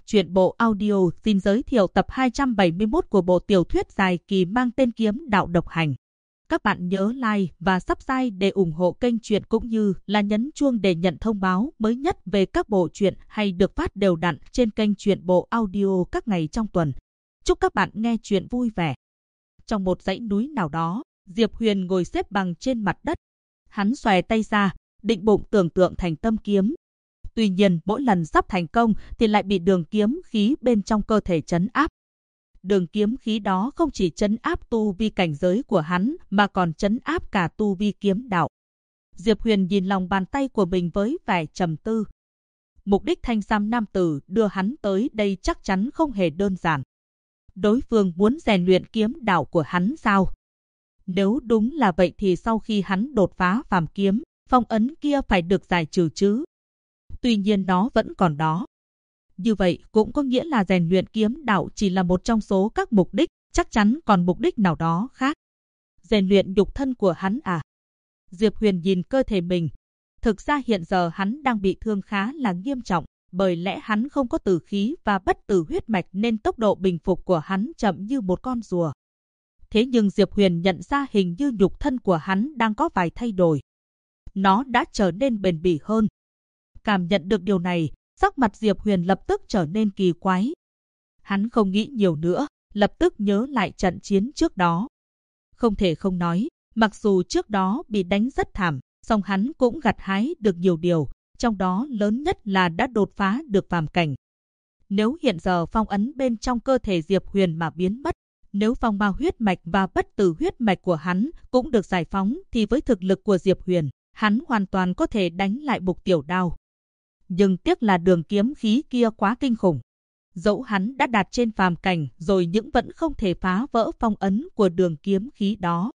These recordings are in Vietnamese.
Truyện bộ audio xin giới thiệu tập 271 của bộ tiểu thuyết dài kỳ mang tên Kiếm Đạo Độc Hành. Các bạn nhớ like và subscribe để ủng hộ kênh truyện cũng như là nhấn chuông để nhận thông báo mới nhất về các bộ truyện hay được phát đều đặn trên kênh truyện bộ audio các ngày trong tuần. Chúc các bạn nghe truyện vui vẻ. Trong một dãy núi nào đó, Diệp Huyền ngồi xếp bằng trên mặt đất. Hắn xòe tay ra, định bụng tưởng tượng thành tâm kiếm. Tuy nhiên mỗi lần sắp thành công thì lại bị đường kiếm khí bên trong cơ thể trấn áp. Đường kiếm khí đó không chỉ trấn áp tu vi cảnh giới của hắn mà còn trấn áp cả tu vi kiếm đạo. Diệp Huyền nhìn lòng bàn tay của mình với vẻ trầm tư. Mục đích thanh sam nam tử đưa hắn tới đây chắc chắn không hề đơn giản. Đối phương muốn rèn luyện kiếm đạo của hắn sao? Nếu đúng là vậy thì sau khi hắn đột phá phàm kiếm, phong ấn kia phải được giải trừ chứ? Tuy nhiên nó vẫn còn đó. Như vậy cũng có nghĩa là rèn luyện kiếm đạo chỉ là một trong số các mục đích, chắc chắn còn mục đích nào đó khác. Rèn luyện nhục thân của hắn à? Diệp Huyền nhìn cơ thể mình. Thực ra hiện giờ hắn đang bị thương khá là nghiêm trọng, bởi lẽ hắn không có tử khí và bất tử huyết mạch nên tốc độ bình phục của hắn chậm như một con rùa. Thế nhưng Diệp Huyền nhận ra hình như nhục thân của hắn đang có vài thay đổi. Nó đã trở nên bền bỉ hơn. Cảm nhận được điều này, sắc mặt Diệp Huyền lập tức trở nên kỳ quái. Hắn không nghĩ nhiều nữa, lập tức nhớ lại trận chiến trước đó. Không thể không nói, mặc dù trước đó bị đánh rất thảm, song hắn cũng gặt hái được nhiều điều, trong đó lớn nhất là đã đột phá được phàm cảnh. Nếu hiện giờ phong ấn bên trong cơ thể Diệp Huyền mà biến mất, nếu phong ma huyết mạch và bất tử huyết mạch của hắn cũng được giải phóng thì với thực lực của Diệp Huyền, hắn hoàn toàn có thể đánh lại Mục Tiểu Đao. Nhưng tiếc là đường kiếm khí kia quá kinh khủng. Dẫu hắn đã đạt trên phàm cảnh rồi nhưng vẫn không thể phá vỡ phong ấn của đường kiếm khí đó.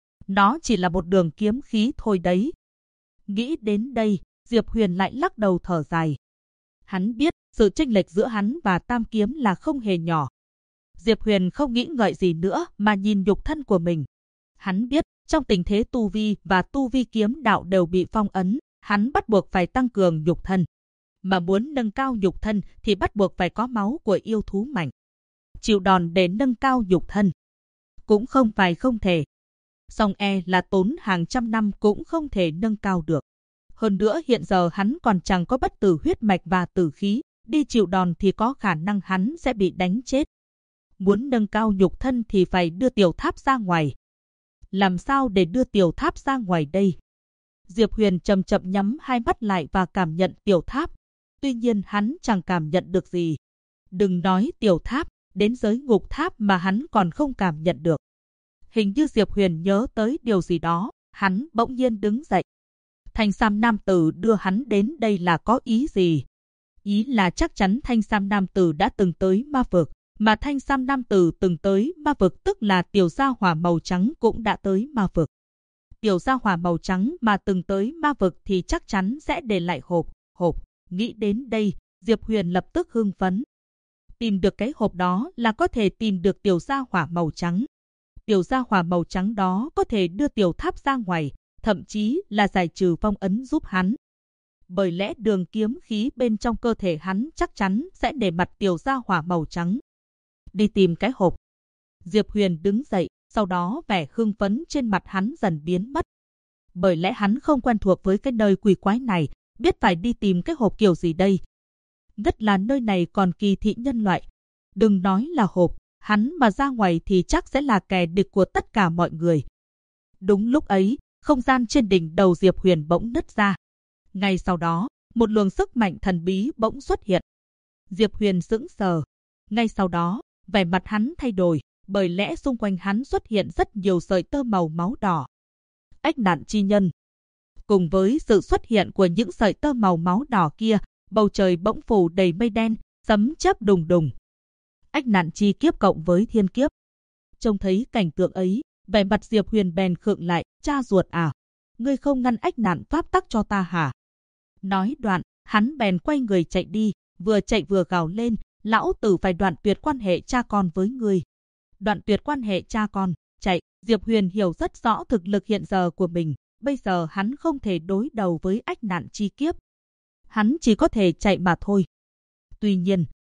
Nó chỉ là một đường kiếm khí thôi đấy. Nghĩ đến đây, Diệp Huyền lại lắc đầu thở dài. Hắn biết sự chênh lệch giữa hắn và Tam Kiếm là không hề nhỏ. Diệp Huyền không nghĩ ngợi gì nữa mà nhìn nhục thân của mình. Hắn biết trong tình thế tu vi và tu vi kiếm đạo đều bị phong ấn, hắn bắt buộc phải tăng cường nhục thân. Mà muốn nâng cao nhục thân thì bắt buộc phải có máu của yêu thú mạnh. Chịu đòn để nâng cao nhục thân cũng không phải không thể. Song là tốn hàng trăm năm cũng không thể nâng cao được. Hơn nữa hiện giờ hắn còn chẳng có bất tử huyết mạch và tử khí, đi chịu đòn thì có khả năng hắn sẽ bị đánh chết. Muốn nâng cao nhục thân thì phải đưa tiểu tháp ra ngoài. Làm sao để đưa tiểu tháp ra ngoài đây? Diệp Huyền chậm chậm nhắm hai mắt lại và cảm nhận tiểu tháp. Tuy nhiên hắn chẳng cảm nhận được gì. Đừng nói tiểu tháp, đến giới ngục tháp mà hắn còn không cảm nhận được. Hình như Diệp Huyền nhớ tới điều gì đó, hắn bỗng nhiên đứng dậy. Thanh sam nam tử đưa hắn đến đây là có ý gì? Ý là chắc chắn thanh sam nam tử đã từng tới ma vực, mà thanh sam nam tử từng tới ma vực tức là tiểu gia hỏa màu trắng cũng đã tới ma vực. Tiểu gia hỏa màu trắng mà từng tới ma vực thì chắc chắn sẽ để lại hộp. Nghĩ đến đây, Diệp Huyền lập tức hưng phấn. Tìm được cái hộp đó là có thể tìm được tiểu gia hỏa màu trắng. Tiểu gia hỏa màu trắng đó có thể đưa tiểu tháp ra ngoài, thậm chí là giải trừ phong ấn giúp hắn. Bởi lẽ đường kiếm khí bên trong cơ thể hắn chắc chắn sẽ để mặt tiểu gia hỏa màu trắng. Đi tìm cái hộp. Diệp Huyền đứng dậy, sau đó vẻ hưng phấn trên mặt hắn dần biến mất. Bởi lẽ hắn không quen thuộc với cái nơi quỷ quái này, biết phải đi tìm cái hộp kiểu gì đây. Nhất là nơi này còn kỳ thị nhân loại. Đừng nói là hộp, hắn mà ra ngoài thì chắc sẽ là kẻ địch của tất cả mọi người. Đúng lúc ấy, không gian trên đỉnh đầu Diệp Huyền bỗng nứt ra. Ngay sau đó, một luồng sức mạnh thần bí bỗng xuất hiện. Diệp Huyền sững sờ. Ngay sau đó, vẻ mặt hắn thay đổi, bởi lẽ xung quanh hắn xuất hiện rất nhiều sợi tơ màu máu đỏ. Ách nạn chi nhân. Cùng với sự xuất hiện của những sợi tơ màu máu đỏ kia, bầu trời bỗng phủ đầy mây đen, sấm chớp đùng đùng. Ách nạn chi kiếp cộng với thiên kiếp. Trông thấy cảnh tượng ấy, vẻ mặt Diệp Huyền bèn khựng lại, cha ruột à, ngươi không ngăn ách nạn pháp tắc cho ta hả? Nói đoạn, hắn bèn quay người chạy đi, vừa chạy vừa gào lên, lão tử phải đoạn tuyệt quan hệ cha con với ngươi. Đoạn tuyệt quan hệ cha con, chạy. Diệp Huyền hiểu rất rõ thực lực hiện giờ của mình. Bây giờ hắn không thể đối đầu với ách nạn chi kiếp. Hắn chỉ có thể chạy mà thôi. Tuy nhiên,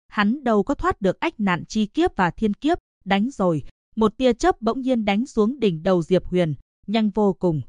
hắn đâu có thoát được ách nạn chi kiếp và thiên kiếp, đánh rồi. Một tia chớp bỗng nhiên đánh xuống đỉnh đầu Diệp Huyền, nhanh vô cùng.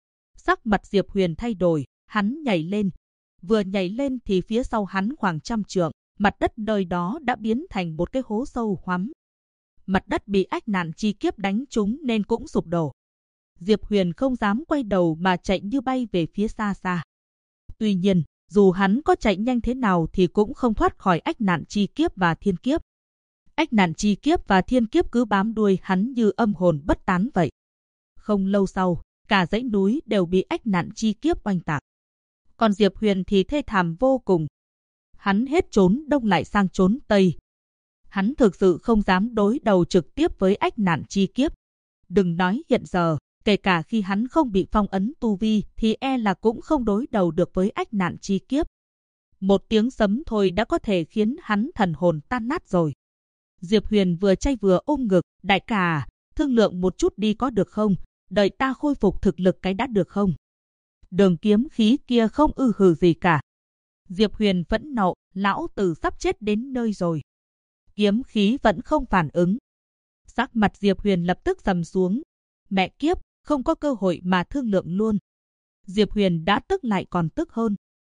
Sắc mặt Diệp Huyền thay đổi, hắn nhảy lên. Vừa nhảy lên thì phía sau hắn khoảng 100 trượng, mặt đất nơi đó đã biến thành một cái hố sâu hoắm. Mặt đất bị ách nạn chi kiếp đánh trúng nên cũng sụp đổ. Diệp Huyền không dám quay đầu mà chạy như bay về phía xa xa. Tuy nhiên, dù hắn có chạy nhanh thế nào thì cũng không thoát khỏi ách nạn chi kiếp và thiên kiếp. Ách nạn chi kiếp và thiên kiếp cứ bám đuôi hắn như âm hồn bất tán vậy. Không lâu sau, cả dãy núi đều bị ách nạn chi kiếp oanh tạc. Còn Diệp Huyền thì thê thảm vô cùng. Hắn hết trốn đông lại sang trốn tây. Hắn thực sự không dám đối đầu trực tiếp với ách nạn chi kiếp. Đừng nói hiện giờ, kể cả khi hắn không bị phong ấn tu vi thì e là cũng không đối đầu được với ách nạn chi kiếp. Một tiếng sấm thôi đã có thể khiến hắn thần hồn tan nát rồi. Diệp Huyền vừa chay vừa ôm ngực, đại ca, thương lượng một chút đi có được không? Đợi ta khôi phục thực lực cái đã được không? Đường kiếm khí kia không hừ gì cả. Diệp Huyền phẫn nộ, lão tử sắp chết đến nơi rồi. Kiếm khí vẫn không phản ứng. Sắc mặt Diệp Huyền lập tức trầm xuống. Mẹ kiếp, không có cơ hội mà thương lượng luôn. Diệp Huyền đã tức lại còn tức hơn.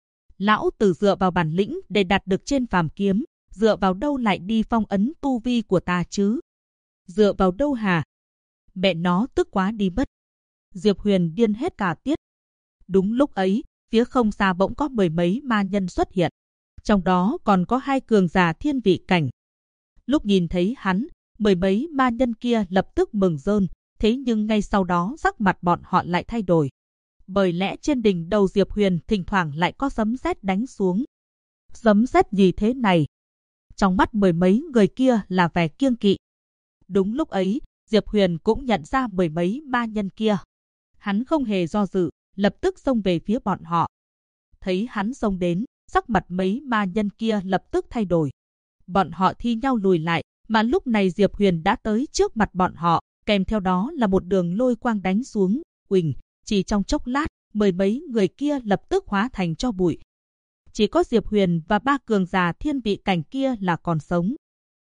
Lão tử dựa vào bản lĩnh để đạt được trên phàm kiếm, dựa vào đâu lại đi phong ấn tu vi của ta chứ? Dựa vào đâu hả? Mẹ nó tức quá đi mất. Diệp Huyền điên hết cả tiết. Đúng lúc ấy, phía không xa bỗng có mười mấy ma nhân xuất hiện. Trong đó còn có 2 cường giả thiên vị cảnh. Lúc nhìn thấy hắn, mười mấy ma nhân kia lập tức mừng rơn. Thế nhưng ngay sau đó sắc mặt bọn họ lại thay đổi. Bởi lẽ trên đỉnh đầu Diệp Huyền thỉnh thoảng lại có sấm sét đánh xuống. Sấm sét gì thế này? Trong mắt mười mấy người kia là vẻ kiêng kỵ. Đúng lúc ấy, Diệp Huyền cũng nhận ra mười mấy ma nhân kia. Hắn không hề do dự, lập tức xông về phía bọn họ. Thấy hắn xông đến, sắc mặt mấy ma nhân kia lập tức thay đổi. Bọn họ thi nhau lùi lại, mà lúc này Diệp Huyền đã tới trước mặt bọn họ, kèm theo đó là một đường lôi quang đánh xuống. Uỳnh, chỉ trong chốc lát, mười mấy người kia lập tức hóa thành tro bụi. Chỉ có Diệp Huyền và 3 cường giả thiên vị cảnh kia là còn sống.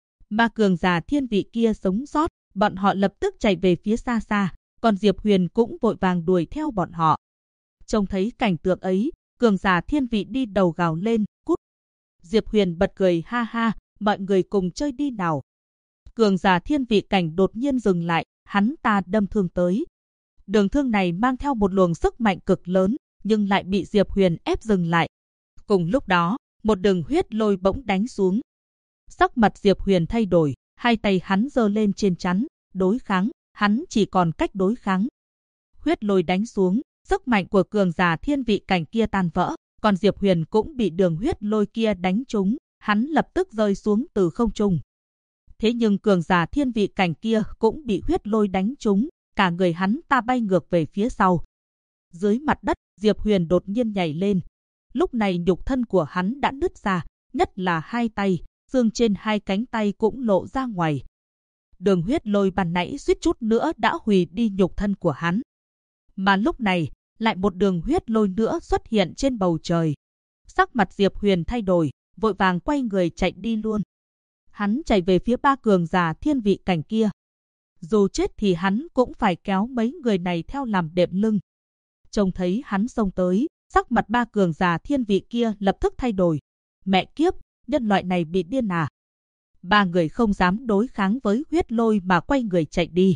3 cường giả thiên vị kia sống sót, bọn họ lập tức chạy về phía xa xa, còn Diệp Huyền cũng vội vàng đuổi theo bọn họ. Trông thấy cảnh tượng ấy, cường giả thiên vị đi đầu gào lên, cút. Diệp Huyền bật cười ha ha, mọi người cùng chơi đi nào. Cường giả thiên vị cảnh đột nhiên dừng lại, hắn ta đâm thương tới. Đường thương này mang theo một luồng sức mạnh cực lớn, nhưng lại bị Diệp Huyền ép dừng lại. Cùng lúc đó, một đường huyết lôi bỗng đánh xuống. Sắc mặt Diệp Huyền thay đổi, 2 tay hắn giơ lên trên chắn, đối kháng, hắn chỉ còn cách đối kháng. Huyết lôi đánh xuống, sức mạnh của cường giả thiên vị cảnh kia tan vỡ, còn Diệp Huyền cũng bị đường huyết lôi kia đánh trúng, hắn lập tức rơi xuống từ không trung. Thế nhưng cường giả thiên vị cảnh kia cũng bị huyết lôi đánh trúng, cả người hắn ta bay ngược về phía sau. Dưới mặt đất, Diệp Huyền đột nhiên nhảy lên. Lúc này nhục thân của hắn đã nứt ra, nhất là 2 tay, xương trên 2 cánh tay cũng lộ ra ngoài. Đường huyết lôi ban nãy suýt chút nữa đã hủy đi nhục thân của hắn. Mà lúc này, lại một đường huyết lôi nữa xuất hiện trên bầu trời. Sắc mặt Diệp Huyền thay đổi, vội vàng quay người chạy đi luôn. Hắn chạy về phía 3 cường giả thiên vị cảnh kia. Dù chết thì hắn cũng phải kéo mấy người này theo làm đệm lưng. Trông thấy hắn xông tới, sắc mặt 3 cường giả thiên vị kia lập tức thay đổi. Mẹ kiếp, nhân loại này bị điên à? 3 người không dám đối kháng với huyết lôi mà quay người chạy đi.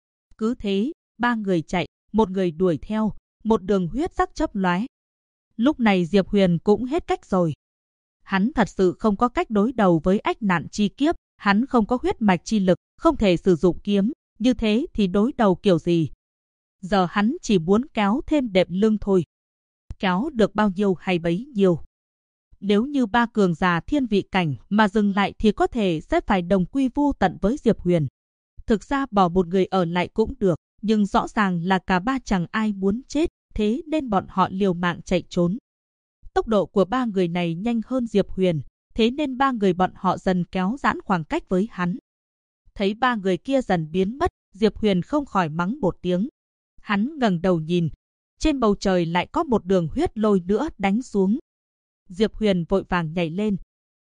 Cứ thế, 3 người chạy, một người đuổi theo, một đường huyết sắc chớp lóe. Lúc này Diệp Huyền cũng hết cách rồi. Hắn thật sự không có cách đối đầu với ách nạn chi kiếp, hắn không có huyết mạch chi lực, không thể sử dụng kiếm, như thế thì đối đầu kiểu gì? Giờ hắn chỉ muốn kéo thêm đệm lưng thôi. Kéo được bao nhiêu hay bấy nhiêu. Nếu như 3 cường giả thiên vị cảnh mà dừng lại thì có thể sẽ phải đồng quy vu tận với Diệp Huyền. Thực ra bỏ một người ở lại cũng được, nhưng rõ ràng là cả 3 chẳng ai muốn chết, thế nên bọn họ liều mạng chạy trốn. Tốc độ của 3 người này nhanh hơn Diệp Huyền, thế nên 3 người bọn họ dần kéo giãn khoảng cách với hắn. Thấy 3 người kia dần biến mất, Diệp Huyền không khỏi mắng một tiếng. Hắn ngẩng đầu nhìn, trên bầu trời lại có một đường huyết lôi nữa đánh xuống. Diệp Huyền vội vàng nhảy lên.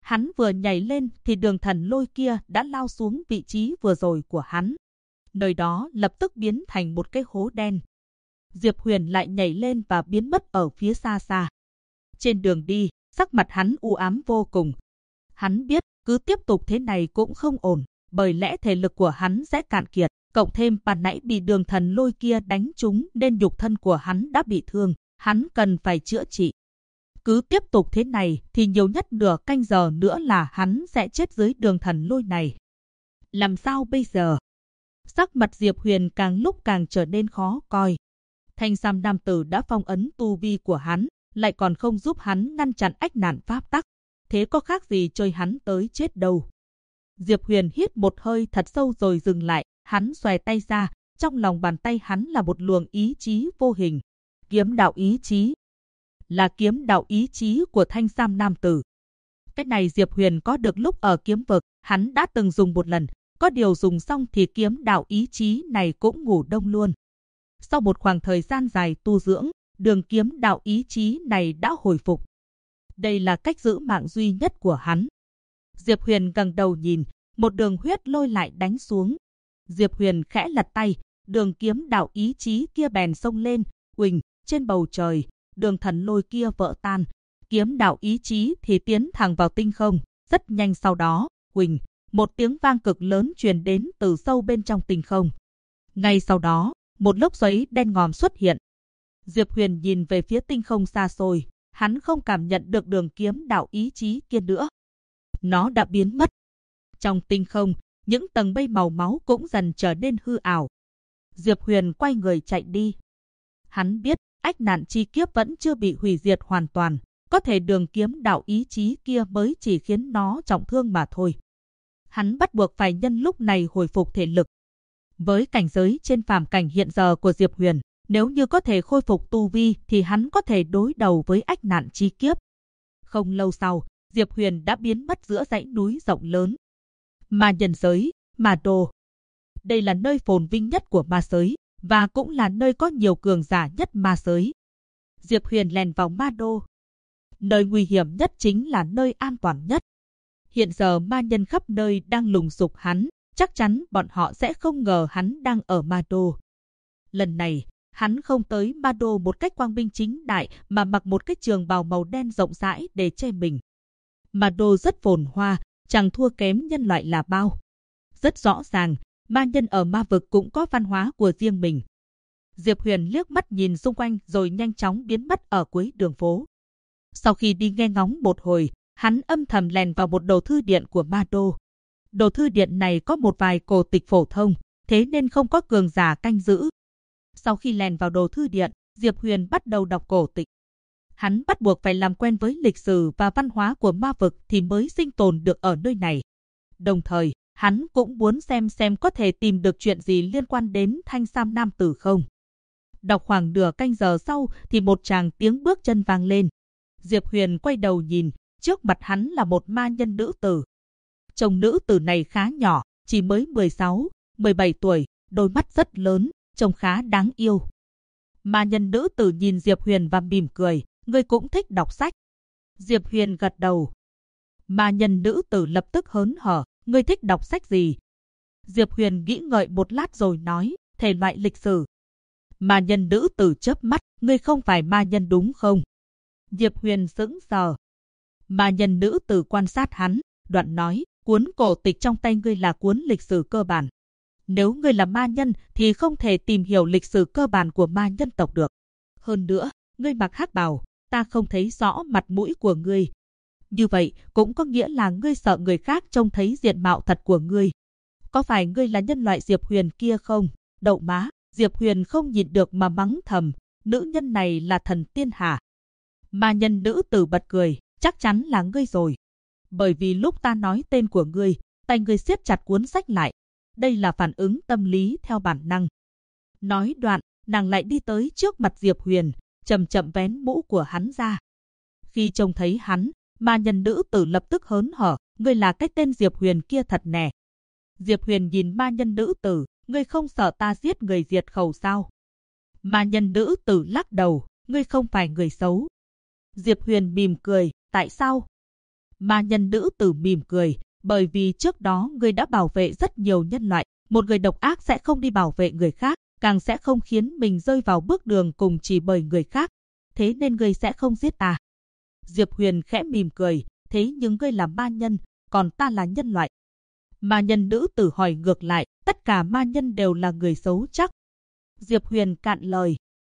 Hắn vừa nhảy lên thì đường thần lôi kia đã lao xuống vị trí vừa rồi của hắn. Nơi đó lập tức biến thành một cái hố đen. Diệp Huyền lại nhảy lên và biến mất ở phía xa xa. Trên đường đi, sắc mặt hắn u ám vô cùng. Hắn biết cứ tiếp tục thế này cũng không ổn, bởi lẽ thể lực của hắn sẽ cạn kiệt, cộng thêm ban nãy bị đường thần lôi kia đánh trúng nên nhục thân của hắn đã bị thương, hắn cần phải chữa trị. Cứ tiếp tục thế này thì nhiều nhất nửa canh giờ nữa là hắn sẽ chết dưới đường thần lôi này. Làm sao bây giờ? Sắc mặt Diệp Huyền càng lúc càng trở nên khó coi. Thanh Sam nam tử đã phong ấn tu vi của hắn, lại còn không giúp hắn ngăn chặn ách nạn pháp tắc. Thế có khác gì chơi hắn tới chết đâu. Diệp Huyền hít một hơi thật sâu rồi dừng lại, hắn xòe tay ra, trong lòng bàn tay hắn là một luồng ý chí vô hình. Kiếm đạo ý chí. Là kiếm đạo ý chí của Thanh Sam nam tử. Cái này Diệp Huyền có được lúc ở kiếm vực, hắn đã từng dùng một lần, có điều dùng xong thì kiếm đạo ý chí này cũng ngủ đông luôn. Sau một khoảng thời gian dài tu dưỡng, đường kiếm đạo ý chí này đã hồi phục. Đây là cách giữ mạng duy nhất của hắn. Diệp Huyền gật đầu nhìn, một đường huyết lôi lại đánh xuống. Diệp Huyền khẽ lật tay, đường kiếm đạo ý chí kia bèn xông lên, huỳnh, trên bầu trời, đường thần lôi kia vỡ tan. Kiếm đạo ý chí thì tiến thẳng vào tinh không, rất nhanh sau đó, huỳnh, một tiếng vang cực lớn truyền đến từ sâu bên trong tinh không. Ngay sau đó, một lốc xoáy đen ngòm xuất hiện. Diệp Huyền nhìn về phía tinh không xa xôi, hắn không cảm nhận được đường kiếm đạo ý chí kia nữa. Nó đã biến mất. Trong tinh không, những tầng mây màu máu cũng dần trở nên hư ảo. Diệp Huyền quay người chạy đi. Hắn biết, ách nạn chi kiếp vẫn chưa bị hủy diệt hoàn toàn, có thể đường kiếm đạo ý chí kia mới chỉ khiến nó trọng thương mà thôi. Hắn bắt buộc phải nhân lúc này hồi phục thể lực. Với cảnh giới trên phàm cảnh hiện giờ của Diệp Huyền, nếu như có thể khôi phục tu vi thì hắn có thể đối đầu với ách nạn chi kiếp. Không lâu sau, Diệp Huyền đã biến mất giữa dãy núi rộng lớn. Ma nhân giới, Ma Đô. Đây là nơi phồn vinh nhất của ma giới, và cũng là nơi có nhiều cường giả nhất ma giới. Diệp Huyền lèn vào Ma Đô. Nơi nguy hiểm nhất chính là nơi an toàn nhất. Hiện giờ ma nhân khắp nơi đang lùng sục hắn, chắc chắn bọn họ sẽ không ngờ hắn đang ở Ma Đô. Lần này, hắn không tới Ma Đô một cách quang minh chính đại mà mặc một cái trường bào màu đen rộng rãi để che mình. Ma Đô rất phồn hoa, chẳng thua kém nhân loại là bao. Rất rõ ràng, ma nhân ở ma vực cũng có văn hóa của riêng mình. Diệp Huyền liếc mắt nhìn xung quanh rồi nhanh chóng biến mất ở cuối đường phố. Sau khi đi nghe ngóng một hồi, hắn âm thầm lèn vào một đồ thư điện của Ma Đô. Đồ thư điện này có một vài cổ tịch phổ thông, thế nên không có cường giả canh giữ. Sau khi lèn vào đồ thư điện, Diệp Huyền bắt đầu đọc cổ tịch. Hắn bắt buộc phải làm quen với lịch sử và văn hóa của ma vực thì mới sinh tồn được ở nơi này. Đồng thời, hắn cũng muốn xem có thể tìm được chuyện gì liên quan đến Thanh Sam nam tử không. Đọc khoảng nửa canh giờ sau thì một tràng tiếng bước chân vang lên. Diệp Huyền quay đầu nhìn, trước mặt hắn là một ma nhân nữ tử. Trông nữ tử này khá nhỏ, chỉ mới 16, 17 tuổi, đôi mắt rất lớn, trông khá đáng yêu. Ma nhân nữ tử nhìn Diệp Huyền và mỉm cười, ngươi cũng thích đọc sách. Diệp Huyền gật đầu. Ma nhân nữ tử lập tức hớn hở, ngươi thích đọc sách gì? Diệp Huyền nghĩ ngợi một lát rồi nói, thể loại lịch sử. Ma nhân nữ tử chớp mắt, ngươi không phải ma nhân đúng không? Diệp Huyền sững sờ. Ma nhân nữ tử quan sát hắn, đoạn nói, cuốn cổ tịch trong tay ngươi là cuốn lịch sử cơ bản. Nếu ngươi là ma nhân thì không thể tìm hiểu lịch sử cơ bản của ma nhân tộc được. Hơn nữa, ngươi mặc hắc bào, ta không thấy rõ mặt mũi của ngươi. Như vậy cũng có nghĩa là ngươi sợ người khác trông thấy diện mạo thật của ngươi. Có phải ngươi là nhân loại Diệp Huyền kia không? Đậu má, Diệp Huyền không nhịn được mà mắng thầm, nữ nhân này là thần tiên hả? Ma nhân nữ tử bật cười, chắc chắn là ngươi rồi. Bởi vì lúc ta nói tên của ngươi, tay ngươi siết chặt cuốn sách lại. Đây là phản ứng tâm lý theo bản năng. Nói đoạn, nàng lại đi tới trước mặt Diệp Huyền, chậm chậm vén mũ của hắn ra. Khi trông thấy hắn, ma nhân nữ tử lập tức hớn hở, ngươi là cái tên Diệp Huyền kia thật nè. Diệp Huyền nhìn ma nhân nữ tử, ngươi không sợ ta giết người diệt khẩu sao? Ma nhân nữ tử lắc đầu, ngươi không phải người xấu. Diệp Huyền mỉm cười, tại sao? Ma nhân nữ tử mỉm cười, bởi vì trước đó ngươi đã bảo vệ rất nhiều nhân loại, một người độc ác sẽ không đi bảo vệ người khác, càng sẽ không khiến mình rơi vào bước đường cùng chỉ bởi người khác. Thế nên ngươi sẽ không giết ta. Diệp Huyền khẽ mỉm cười, thế nhưng ngươi là ma nhân, còn ta là nhân loại. Ma nhân nữ tử hỏi ngược lại, tất cả ma nhân đều là người xấu chắc? Diệp Huyền cạn lời.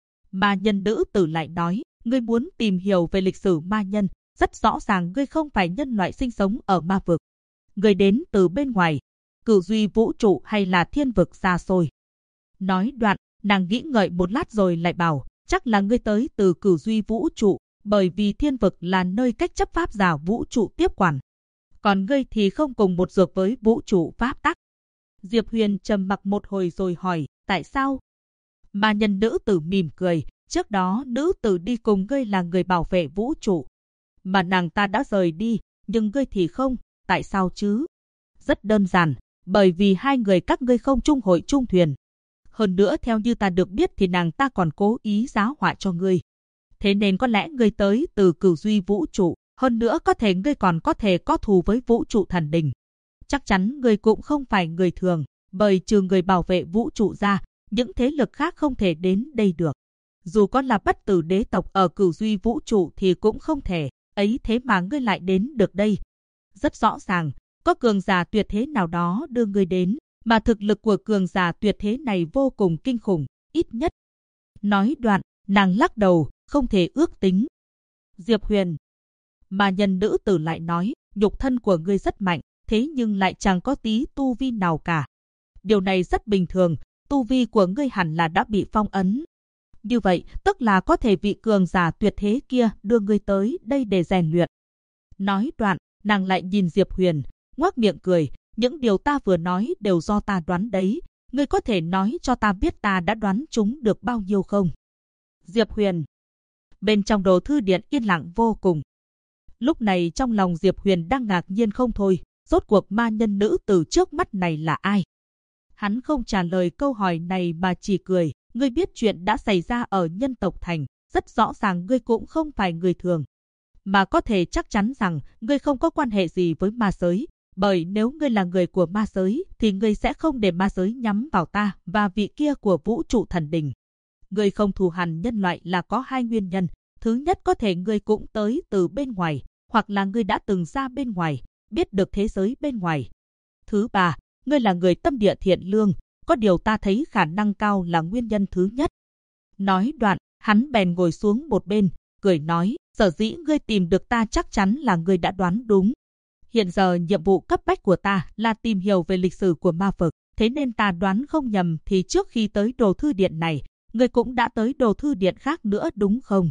Ma nhân nữ tử lại nói, ngươi muốn tìm hiểu về lịch sử ma nhân, rất rõ ràng ngươi không phải nhân loại sinh sống ở ma vực. Ngươi đến từ bên ngoài, cửu duy vũ trụ hay là thiên vực xa xôi. Nói đoạn, nàng nghĩ ngợi một lát rồi lại bảo, chắc là ngươi tới từ cửu duy vũ trụ, bởi vì thiên vực là nơi cách chấp pháp giả vũ trụ tiếp quản. Còn ngươi thì không cùng một ruột với vũ trụ pháp tắc. Diệp Huyền trầm mặc một hồi rồi hỏi, tại sao? Ma nhân nữ tử mỉm cười, trước đó nữ tử đi cùng ngươi là người bảo vệ vũ trụ. Mà nàng ta đã rời đi, nhưng ngươi thì không, tại sao chứ? Rất đơn giản, bởi vì hai người các ngươi không chung hội chung thuyền. Hơn nữa theo như ta được biết thì nàng ta còn cố ý giáo họa cho ngươi. Thế nên có lẽ ngươi tới từ cửu duy vũ trụ, hơn nữa có thể ngươi còn có thể có thù với vũ trụ thần đình. Chắc chắn ngươi cũng không phải người thường, bởi trừ người bảo vệ vũ trụ ra, những thế lực khác không thể đến đây được. Dù có là bất tử đế tộc ở cửu duy vũ trụ thì cũng không thể, ấy thế mà ngươi lại đến được đây. Rất rõ ràng, có cường giả tuyệt thế nào đó đưa ngươi đến, mà thực lực của cường giả tuyệt thế này vô cùng kinh khủng, ít nhất. Nói đoạn, nàng lắc đầu, không thể ước tính. Diệp Huyền. Ma nhân nữ tử lại nói, nhục thân của ngươi rất mạnh, thế nhưng lại chẳng có tí tu vi nào cả. Điều này rất bình thường, tu vi của ngươi hẳn là đã bị phong ấn. Như vậy, tức là có thể vị cường giả tuyệt thế kia đưa ngươi tới đây để rèn luyện. Nói đoạn, nàng lại nhìn Diệp Huyền, ngoác miệng cười, những điều ta vừa nói đều do ta đoán đấy, ngươi có thể nói cho ta biết ta đã đoán chúng được bao nhiêu không? Diệp Huyền. Bên trong đồ thư điện yên lặng vô cùng. Lúc này trong lòng Diệp Huyền đang ngạc nhiên không thôi, rốt cuộc ma nhân nữ tử trước mắt này là ai? Hắn không trả lời câu hỏi này mà chỉ cười, ngươi biết chuyện đã xảy ra ở nhân tộc thành, rất rõ ràng ngươi cũng không phải người thường. Mà có thể chắc chắn rằng ngươi không có quan hệ gì với ma giới, bởi nếu ngươi là người của ma giới thì ngươi sẽ không để ma giới nhắm vào ta và vị kia của vũ trụ thần đình. Ngươi không thù hằn nhân loại là có hai nguyên nhân, thứ nhất có thể ngươi cũng tới từ bên ngoài, hoặc là ngươi đã từng ra bên ngoài, biết được thế giới bên ngoài. Thứ ba, ngươi là người tâm địa thiện lương, có điều ta thấy khả năng cao là nguyên nhân thứ nhất. Nói đoạn, hắn bèn ngồi xuống một bên, cười nói, sở dĩ ngươi tìm được ta chắc chắn là ngươi đã đoán đúng. Hiện giờ nhiệm vụ cấp bách của ta là tìm hiểu về lịch sử của ma vực, thế nên ta đoán không nhầm thì trước khi tới đồ thư điện này, ngươi cũng đã tới đồ thư điện khác nữa đúng không?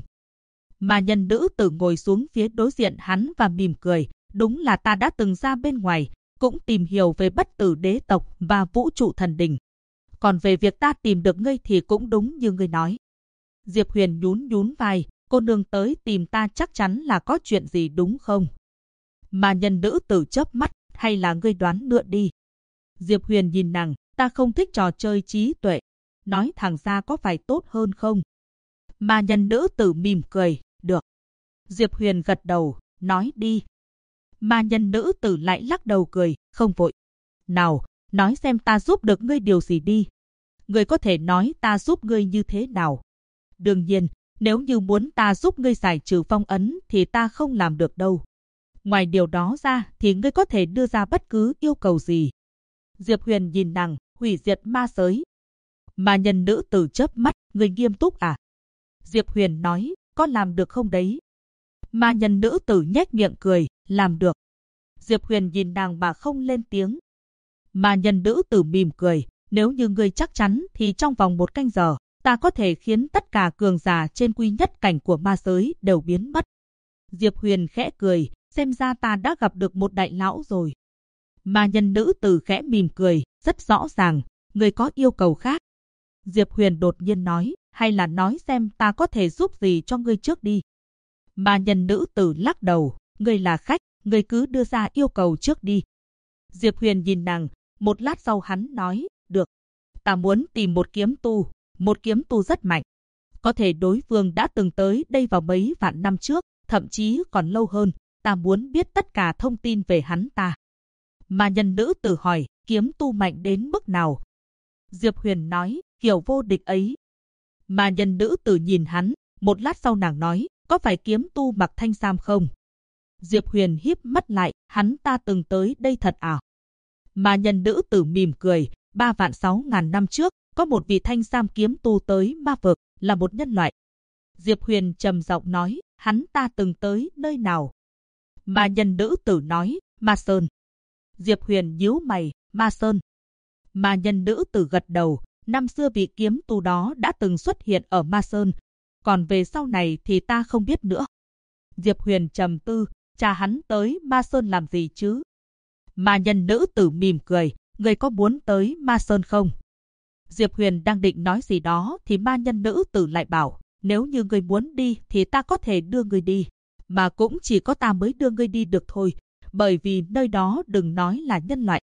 Ma nhân nữ tử ngồi xuống phía đối diện hắn và mỉm cười, đúng là ta đã từng ra bên ngoài, cũng tìm hiểu về bất tử đế tộc và vũ trụ thần đình. Còn về việc ta tìm được ngươi thì cũng đúng như ngươi nói. Diệp Huyền nhún nhún vai, cô nương tới tìm ta chắc chắn là có chuyện gì đúng không? Ma nhân nữ tử chớp mắt, hay là ngươi đoán nữa đi. Diệp Huyền nhìn nàng, ta không thích trò chơi trí tuệ. Nói thẳng ra có phải tốt hơn không? Ma nhân nữ tử mỉm cười, được. Diệp Huyền gật đầu, nói đi. Ma nhân nữ tử lại lắc đầu cười, không vội. Nào, nói xem ta giúp được ngươi điều gì đi. Ngươi có thể nói ta giúp ngươi như thế nào. Đương nhiên, nếu như muốn ta giúp ngươi giải trừ phong ấn thì ta không làm được đâu. Ngoài điều đó ra thì ngươi có thể đưa ra bất cứ yêu cầu gì. Diệp Huyền nhìn nàng, hủy diệt ma giới. Ma nhân nữ tử chớp mắt, ngươi nghiêm túc à? Diệp Huyền nói, có làm được không đấy? Ma nhân nữ tử nhếch miệng cười, làm được. Diệp Huyền nhìn nàng mà không lên tiếng. Ma nhân nữ tử mỉm cười, nếu như ngươi chắc chắn thì trong vòng 1 canh giờ, ta có thể khiến tất cả cường giả trên quy nhất cảnh của ma giới đều biến mất. Diệp Huyền khẽ cười, xem ra ta đã gặp được một đại lão rồi. Ma nhân nữ tử khẽ mỉm cười, rất rõ ràng, ngươi có yêu cầu khác. Diệp Huyền đột nhiên nói, hay là nói xem ta có thể giúp gì cho ngươi trước đi. Ma nhân nữ tử lắc đầu, ngươi là khách, ngươi cứ đưa ra yêu cầu trước đi. Diệp Huyền nhìn nàng, một lát sau hắn nói, được. Ta muốn tìm một kiếm tu rất mạnh. Có thể đối phương đã từng tới đây vào mấy vạn năm trước, thậm chí còn lâu hơn. ta muốn biết tất cả thông tin về hắn ta. Ma nhân nữ tử hỏi, kiếm tu mạnh đến mức nào? Diệp Huyền nói, kiểu vô địch ấy. Ma nhân nữ tử nhìn hắn, một lát sau nàng nói, có phải kiếm tu mặc thanh sam không? Diệp Huyền híp mắt lại, hắn ta từng tới đây thật à? Ma nhân nữ tử mỉm cười, 3.600.000 năm trước, có một vị thanh sam kiếm tu tới ma vực, là một nhân loại. Diệp Huyền trầm giọng nói, hắn ta từng tới nơi nào? Ma nhân nữ tử nói, Ma Sơn. Diệp Huyền nhíu mày, Ma Sơn. Ma nhân nữ tử gật đầu, năm xưa vị kiếm tu đó đã từng xuất hiện ở Ma Sơn, còn về sau này thì ta không biết nữa. Diệp Huyền trầm tư, cha hắn tới Ma Sơn làm gì chứ? Ma nhân nữ tử mỉm cười, người có muốn tới Ma Sơn không? Diệp Huyền đang định nói gì đó thì ma nhân nữ tử lại bảo, nếu như người muốn đi thì ta có thể đưa người đi, mà cũng chỉ có ta mới đưa người đi được thôi, bởi vì nơi đó đừng nói là nhân loại,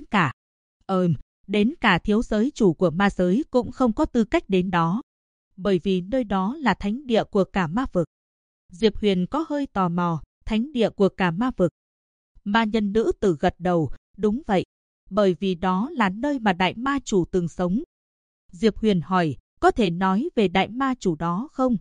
đến cả thiếu giới chủ của ma giới cũng không có tư cách đến đó, bởi vì nơi đó là thánh địa của cả ma vực. Diệp Huyền có hơi tò mò, thánh địa của cả ma vực. Ma nhân nữ tử gật đầu, đúng vậy, bởi vì đó là nơi mà đại ma chủ từng sống. Diệp Huyền hỏi, có thể nói về đại ma chủ đó không?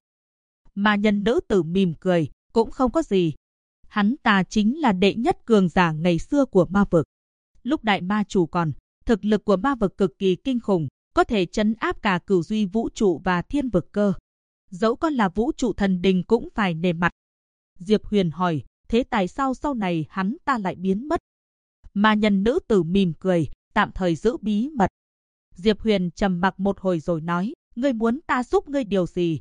Ma nhân nữ tử mỉm cười, cũng không có gì. Hắn ta chính là đệ nhất cường giả ngày xưa của ma vực. Lúc đại ma chủ còn, thực lực của ma vực cực kỳ kinh khủng, có thể trấn áp cả cửu duy vũ trụ và thiên vực cơ. Dẫu con là vũ trụ thần đình cũng phải nề mặt. Diệp Huyền hỏi, thế tại sao sau này hắn ta lại biến mất? Ma nhân nữ tử mỉm cười, tạm thời giữ bí mật. Diệp Huyền trầm mặc một hồi rồi nói, ngươi muốn ta giúp ngươi điều gì?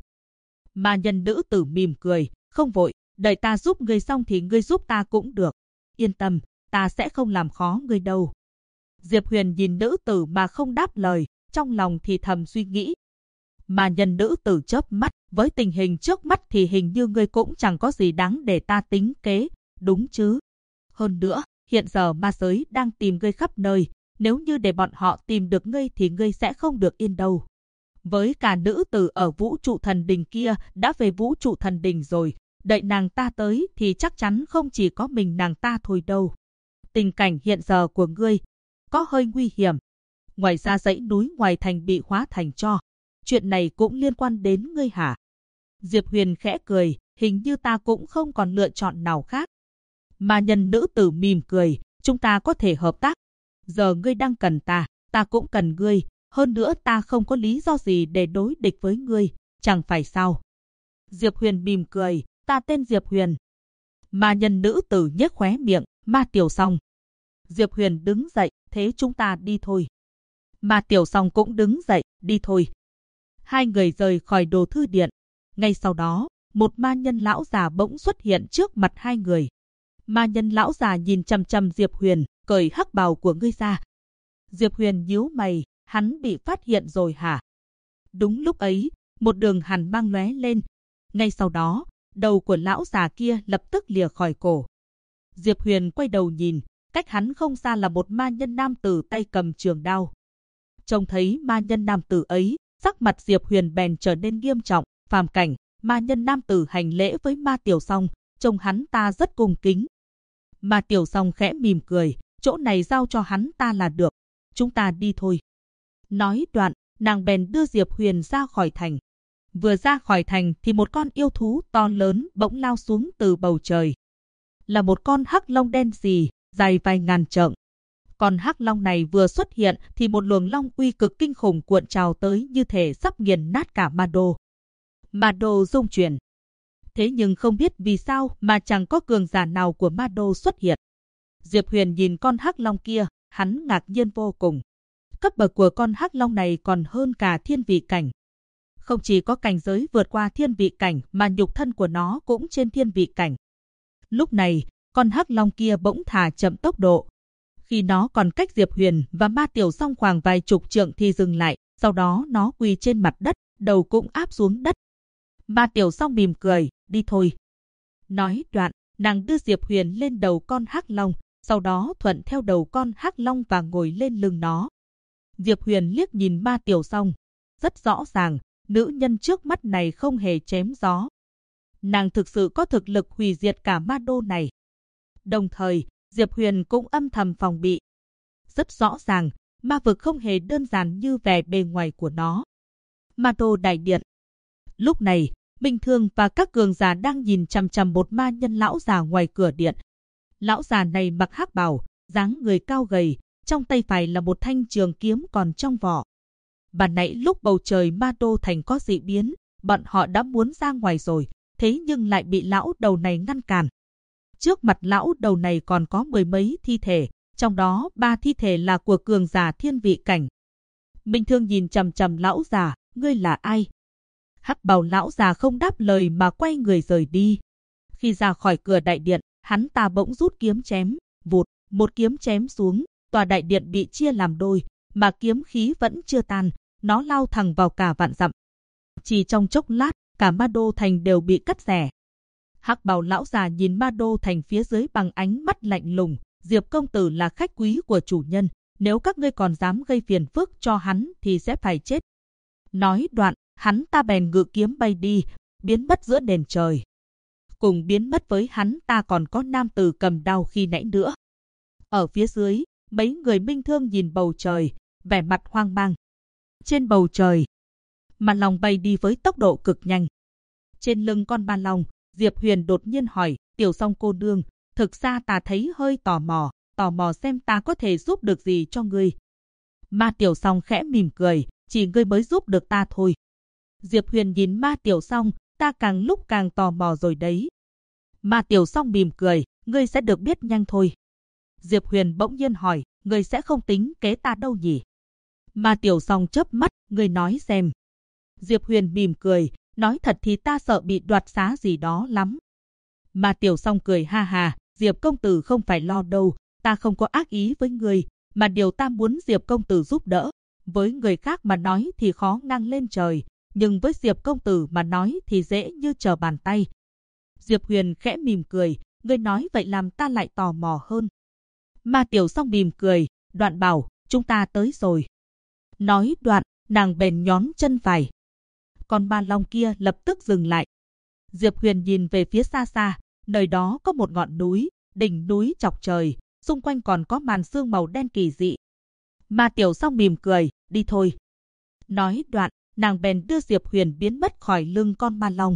Ma nhân nữ tử mỉm cười, không vội, đợi ta giúp ngươi xong thì ngươi giúp ta cũng được. Yên tâm, ta sẽ không làm khó ngươi đâu. Diệp Huyền nhìn nữ tử mà không đáp lời, trong lòng thì thầm suy nghĩ. Ma nhân nữ tử chớp mắt, với tình hình trước mắt thì hình như ngươi cũng chẳng có gì đáng để ta tính kế, đúng chứ? Hơn nữa, hiện giờ ma giới đang tìm ngươi khắp nơi, nếu như để bọn họ tìm được ngươi thì ngươi sẽ không được yên đâu. Với cả nữ tử ở vũ trụ thần đình kia đã về vũ trụ thần đình rồi, đợi nàng ta tới thì chắc chắn không chỉ có mình nàng ta thôi đâu. Tình cảnh hiện giờ của ngươi có hơi nguy hiểm. Ngoài ra dãy núi ngoài thành bị hóa thành tro. Chuyện này cũng liên quan đến ngươi hả? Diệp Huyền khẽ cười, hình như ta cũng không còn lựa chọn nào khác. Ma nhân nữ tử mỉm cười, chúng ta có thể hợp tác. Giờ ngươi đang cần ta, ta cũng cần ngươi. Hơn nữa ta không có lý do gì để đối địch với ngươi, chẳng phải sao? Diệp Huyền mỉm cười, ta tên Diệp Huyền. Ma nhân nữ tử nhếch khóe miệng, Ma Tiểu Song. Diệp Huyền đứng dậy, thế chúng ta đi thôi. Ma Tiểu Song cũng đứng dậy, đi thôi. Hai người rời khỏi đồ thư điện. Ngay sau đó, một ma nhân lão già bỗng xuất hiện trước mặt hai người. Ma nhân lão già nhìn chằm chằm Diệp Huyền, cởi hắc bào của ngươi ra. Diệp Huyền nhíu mày, hắn bị phát hiện rồi hả? Đúng lúc ấy, một đường hàn mang lóe lên. Ngay sau đó, đầu của lão già kia lập tức lìa khỏi cổ. Diệp Huyền quay đầu nhìn, cách hắn không xa là một ma nhân nam tử tay cầm trường đao. Trông thấy ma nhân nam tử ấy, sắc mặt Diệp Huyền bèn trở nên nghiêm trọng, phàm cảnh, ma nhân nam tử hành lễ với Ma Tiểu Song, trông hắn ta rất cung kính. Ma Tiểu Song khẽ mỉm cười, chỗ này giao cho hắn ta là được, chúng ta đi thôi. Nói đoạn, nàng bèn đưa Diệp Huyền ra khỏi thành. Vừa ra khỏi thành thì một con yêu thú to lớn bỗng lao xuống từ bầu trời. Là một con hắc long đen sì, dài vài ngàn trượng. Con hắc long này vừa xuất hiện thì một luồng long uy cực kinh khủng cuộn trào tới như thể sắp nghiền nát cả ma đô. Ma đô rung chuyển. Thế nhưng không biết vì sao mà chẳng có cường giả nào của ma đô xuất hiện. Diệp Huyền nhìn con hắc long kia, hắn ngạc nhiên vô cùng. Cấp bậc của con hắc long này còn hơn cả thiên vị cảnh. Không chỉ có cảnh giới vượt qua thiên vị cảnh mà nhục thân của nó cũng trên thiên vị cảnh. Lúc này, con hắc long kia bỗng thả chậm tốc độ. Khi nó còn cách Diệp Huyền và Ma Tiểu Song khoảng vài chục trượng thì dừng lại, sau đó nó quỳ trên mặt đất, đầu cũng áp xuống đất. Ma Tiểu Song mỉm cười, đi thôi. Nói đoạn, nàng đưa Diệp Huyền lên đầu con hắc long, sau đó thuận theo đầu con hắc long và ngồi lên lưng nó. Diệp Huyền liếc nhìn Ma Tiểu Song, rất rõ ràng, nữ nhân trước mắt này không hề chém gió. Nàng thực sự có thực lực hủy diệt cả ma đô này. Đồng thời, Diệp Huyền cũng âm thầm phòng bị. Rất rõ ràng, ma vực không hề đơn giản như vẻ bề ngoài của nó. Ma đô đại điện. Lúc này, Minh Thương và các cường giả đang nhìn chằm chằm một ma nhân lão già ngoài cửa điện. Lão già này mặc hắc bào, dáng người cao gầy, trong tay phải là một thanh trường kiếm còn trong vỏ. Ban nãy lúc bầu trời Ma Đô thành có dị biến, bọn họ đã muốn ra ngoài rồi, thế nhưng lại bị lão đầu này ngăn cản. Trước mặt lão đầu này còn có mười mấy thi thể, trong đó 3 thi thể là của cường giả thiên vị cảnh. Minh Thương nhìn chằm chằm lão già, ngươi là ai? Hắc bào lão già không đáp lời mà quay người rời đi. Khi ra khỏi cửa đại điện, hắn ta bỗng rút kiếm chém, vụt, một kiếm chém xuống, tòa đại điện bị chia làm đôi, mà kiếm khí vẫn chưa tan, nó lao thẳng vào cả vạn dặm. Chỉ trong chốc lát, cả Ma Đô thành đều bị cắt rẻ. Hắc bào lão già nhìn Ma Đô thành phía dưới bằng ánh mắt lạnh lùng, Diệp công tử là khách quý của chủ nhân, nếu các ngươi còn dám gây phiền phức cho hắn thì sẽ phải chết. Nói đoạn, hắn ta bèn ngự kiếm bay đi, biến mất giữa nền trời. Cùng biến mất với hắn ta còn có nam tử cầm đao khi nãy nữa. Ở phía dưới, mấy người Minh Thương nhìn bầu trời, vẻ mặt hoang mang. Trên bầu trời, Ma Long bay đi với tốc độ cực nhanh. Trên lưng con Ma Long, Diệp Huyền đột nhiên hỏi, Tiểu Song cô nương, thực ra ta thấy hơi tò mò xem ta có thể giúp được gì cho ngươi. Ma Tiểu Song khẽ mỉm cười, chỉ ngươi mới giúp được ta thôi. Diệp Huyền nhìn Ma Tiểu Song, ta càng lúc càng tò mò rồi đấy. Ma Tiểu Song mỉm cười, ngươi sẽ được biết nhanh thôi. Diệp Huyền bỗng nhiên hỏi, ngươi sẽ không tính kế ta đâu nhỉ? Ma Tiểu Song chớp mắt, ngươi nói xem. Diệp Huyền mỉm cười, nói thật thì ta sợ bị đoạt xá gì đó lắm. Ma Tiểu Song cười ha ha, Diệp công tử không phải lo đâu, ta không có ác ý với ngươi, mà điều ta muốn Diệp công tử giúp đỡ. Với người khác mà nói thì khó ngang lên trời, nhưng với Diệp công tử mà nói thì dễ như trở bàn tay. Diệp Huyền khẽ mỉm cười, ngươi nói vậy làm ta lại tò mò hơn. Ma Tiểu Song mỉm cười, đoạn bảo, chúng ta tới rồi. Nói đoạn, nàng bèn nhón chân phải. Còn Ma Long kia lập tức dừng lại. Diệp Huyền nhìn về phía xa xa, nơi đó có một ngọn núi, đỉnh núi chọc trời, xung quanh còn có màn sương màu đen kỳ dị. Ma Tiểu Song mỉm cười, đi thôi. Nói đoạn, nàng bèn đưa Diệp Huyền biến mất khỏi lưng con Ma Long.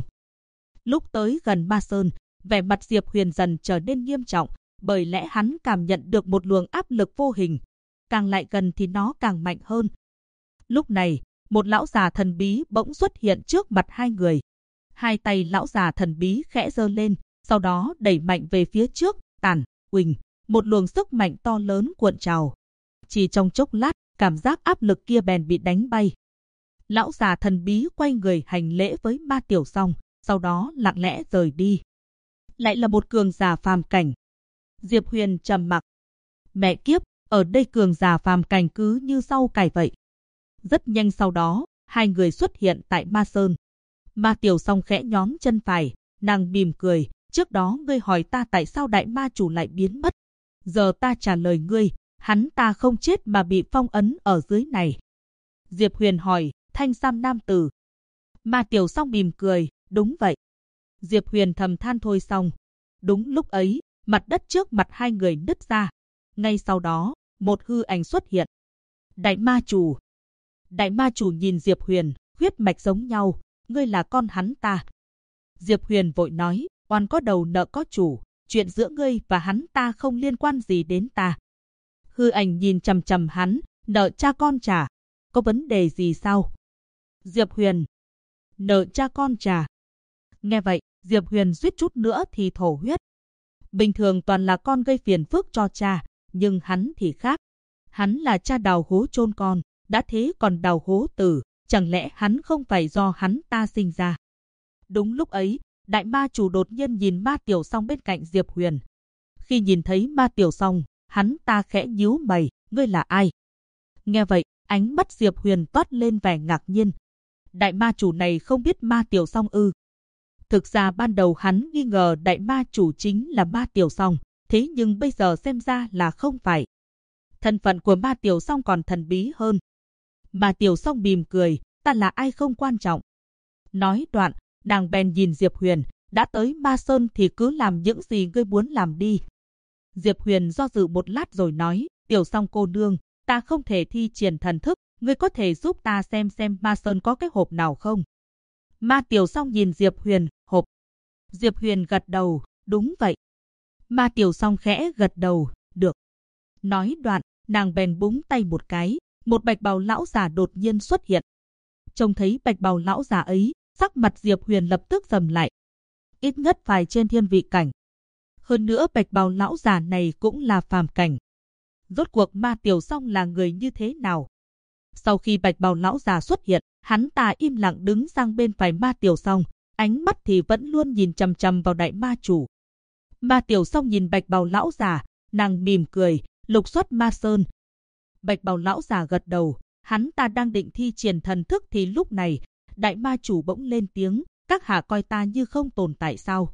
Lúc tới gần Ma Sơn, vẻ mặt Diệp Huyền dần trở nên nghiêm trọng, bởi lẽ hắn cảm nhận được một luồng áp lực vô hình. Càng lại gần thì nó càng mạnh hơn. Lúc này, một lão già thần bí bỗng xuất hiện trước mặt hai người. Hai tay lão già thần bí khẽ giơ lên, sau đó đẩy mạnh về phía trước, tàn, uỳnh, một luồng sức mạnh to lớn cuộn trào. Chỉ trong chốc lát, cảm giác áp lực kia bèn bị đánh bay. Lão già thần bí quay người hành lễ với Ma Tiểu Song, sau đó lặng lẽ rời đi. Lại là một cường giả phàm cảnh. Diệp Huyền trầm mặc. Mẹ kiếp, ở đây cường giả phàm cảnh cứ như rau cải vậy. Rất nhanh sau đó, hai người xuất hiện tại Ma Sơn. Ma Tiểu Song khẽ nhón chân phải, nàng mỉm cười, trước đó ngươi hỏi ta tại sao đại ma chủ lại biến mất. Giờ ta trả lời ngươi, hắn ta không chết mà bị phong ấn ở dưới này. Diệp Huyền hỏi, thanh sam nam tử. Ma Tiểu Song mỉm cười, đúng vậy. Diệp Huyền thầm than thôi xong. Đúng lúc ấy, mặt đất trước mặt hai người nứt ra. Ngay sau đó, một hư ảnh xuất hiện. Đại ma chủ. Đại ma chủ nhìn Diệp Huyền, huyết mạch giống nhau, ngươi là con hắn ta. Diệp Huyền vội nói, oan có đầu nợ có chủ, chuyện giữa ngươi và hắn ta không liên quan gì đến ta. Hư ảnh nhìn chằm chằm hắn, nợ cha con trả, có vấn đề gì sao? Diệp Huyền, nợ cha con trả. Nghe vậy, Diệp Huyền suýt chút nữa thì thổ huyết. Bình thường toàn là con gây phiền phức cho cha, nhưng hắn thì khác. Hắn là cha đào hố chôn con, đã thế còn đào hố tử, chẳng lẽ hắn không phải do hắn ta sinh ra? Đúng lúc ấy, đại ma chủ đột nhiên nhìn Ma Tiểu Song bên cạnh Diệp Huyền. Khi nhìn thấy Ma Tiểu Song, hắn ta khẽ nhíu mày, ngươi là ai? Nghe vậy, ánh mắt Diệp Huyền toát lên vẻ ngạc nhiên. Đại ma chủ này không biết Ma Tiểu Song ư? Thực ra ban đầu hắn nghi ngờ đại ma chủ chính là Ma Tiểu Song, thế nhưng bây giờ xem ra là không phải. Thân phận của Ma Tiểu Song còn thần bí hơn. Ma Tiểu Song mỉm cười, ta là ai không quan trọng. Nói đoạn, nàng bèn nhìn Diệp Huyền, đã tới Ma Sơn thì cứ làm những gì ngươi muốn làm đi. Diệp Huyền do dự một lát rồi nói, Tiểu Song cô nương, ta không thể thi triển thần thức, ngươi có thể giúp ta xem Ma Sơn có cái hộp nào không? Ma Tiểu Song nhìn Diệp Huyền, hộp. Diệp Huyền gật đầu, đúng vậy. Ma Tiểu Song khẽ gật đầu, được. Nói đoạn, nàng bèn búng tay một cái, một bạch bào lão già đột nhiên xuất hiện. Trông thấy bạch bào lão già ấy, sắc mặt Diệp Huyền lập tức sầm lại. Ít nhất phải trên thiên vị cảnh. Hơn nữa bạch bào lão già này cũng là phàm cảnh. Rốt cuộc Ma Tiểu Song là người như thế nào? Sau khi bạch bào lão già xuất hiện, hắn ta im lặng đứng sang bên phải Ma Tiểu Song, ánh mắt thì vẫn luôn nhìn chằm chằm vào đại ma chủ. Ma Tiểu Song nhìn bạch bào lão già, nàng mỉm cười, lục xuất ma sơn. Bạch bào lão già gật đầu, hắn ta đang định thi triển thần thức thì lúc này, đại ma chủ bỗng lên tiếng, các hạ coi ta như không tồn tại sao?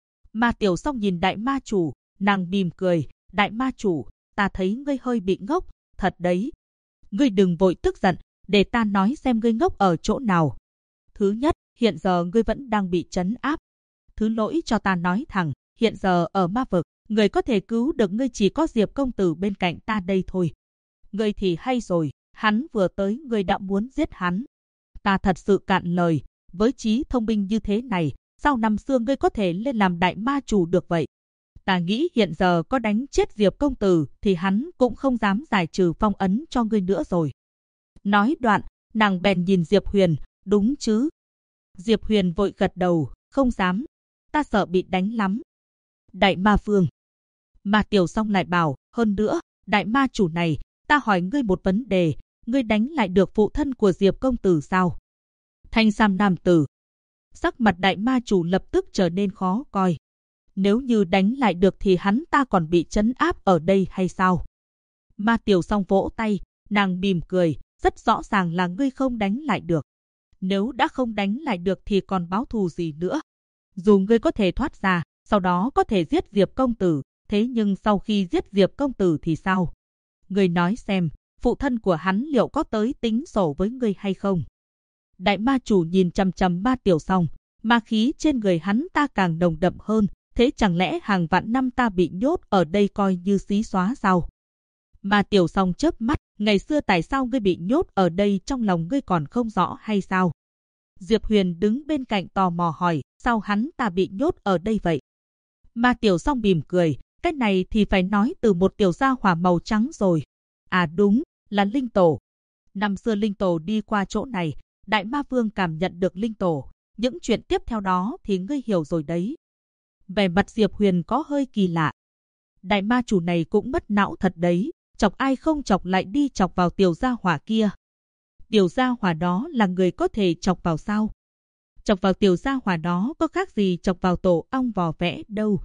Ma Tiểu Song nhìn đại ma chủ, nàng mỉm cười, đại ma chủ, ta thấy ngươi hơi bị ngốc, thật đấy. Ngươi đừng vội tức giận, để ta nói xem ngươi ngốc ở chỗ nào. Thứ nhất, hiện giờ ngươi vẫn đang bị trấn áp. Thứ lỗi cho ta nói thẳng, hiện giờ ở ma vực, người có thể cứu được ngươi chỉ có Diệp công tử bên cạnh ta đây thôi. Ngươi thì hay rồi, hắn vừa tới ngươi đã muốn giết hắn. Ta thật sự cạn lời, với trí thông minh như thế này, sao năm xưa ngươi có thể lên làm đại ma chủ được vậy? Ta nghĩ hiện giờ có đánh chết Diệp công tử thì hắn cũng không dám giải trừ phong ấn cho ngươi nữa rồi. Nói đoạn, nàng bèn nhìn Diệp Huyền, đúng chứ? Diệp Huyền vội gật đầu, không dám, ta sợ bị đánh lắm. Đại ma vương. Ma Tiểu Song lại bảo, hơn nữa, đại ma chủ này, ta hỏi ngươi một vấn đề, ngươi đánh lại được phụ thân của Diệp công tử sao? Thanh sam nam tử. Sắc mặt đại ma chủ lập tức trở nên khó coi. Nếu như đánh lại được thì hắn ta còn bị trấn áp ở đây hay sao? Ma Tiểu Song vỗ tay, nàng mỉm cười, rất rõ ràng là ngươi không đánh lại được. Nếu đã không đánh lại được thì còn báo thù gì nữa? Dù ngươi có thể thoát ra, sau đó có thể giết Diệp công tử, thế nhưng sau khi giết Diệp công tử thì sao? Ngươi nói xem, phụ thân của hắn liệu có tới tính sổ với ngươi hay không? Đại ma chủ nhìn chằm chằm Ma Tiểu Song, ma khí trên người hắn ta càng nồng đậm hơn, thế chẳng lẽ hàng vạn năm ta bị nhốt ở đây coi như xí xóa sao? Ma Tiểu Song chớp mắt, ngày xưa tại sao ngươi bị nhốt ở đây trong lòng ngươi còn không rõ hay sao? Diệp Huyền đứng bên cạnh tò mò hỏi, sao hắn ta bị nhốt ở đây vậy? Ma Tiểu Song mỉm cười, cái này thì phải nói từ một tiểu gia hỏa màu trắng rồi. À đúng, là linh tổ. Năm xưa linh tổ đi qua chỗ này, đại ma vương cảm nhận được linh tổ. Những chuyện tiếp theo đó thì ngươi hiểu rồi đấy. Vẻ mặt Diệp Huyền có hơi kỳ lạ. Đại ma chủ này cũng mất não thật đấy, chọc ai không chọc lại đi chọc vào tiểu gia hỏa kia. Tiểu gia hỏa đó là người có thể chọc vào sao? Chọc vào tiểu gia hỏa đó có khác gì chọc vào tổ ong vò vẽ đâu.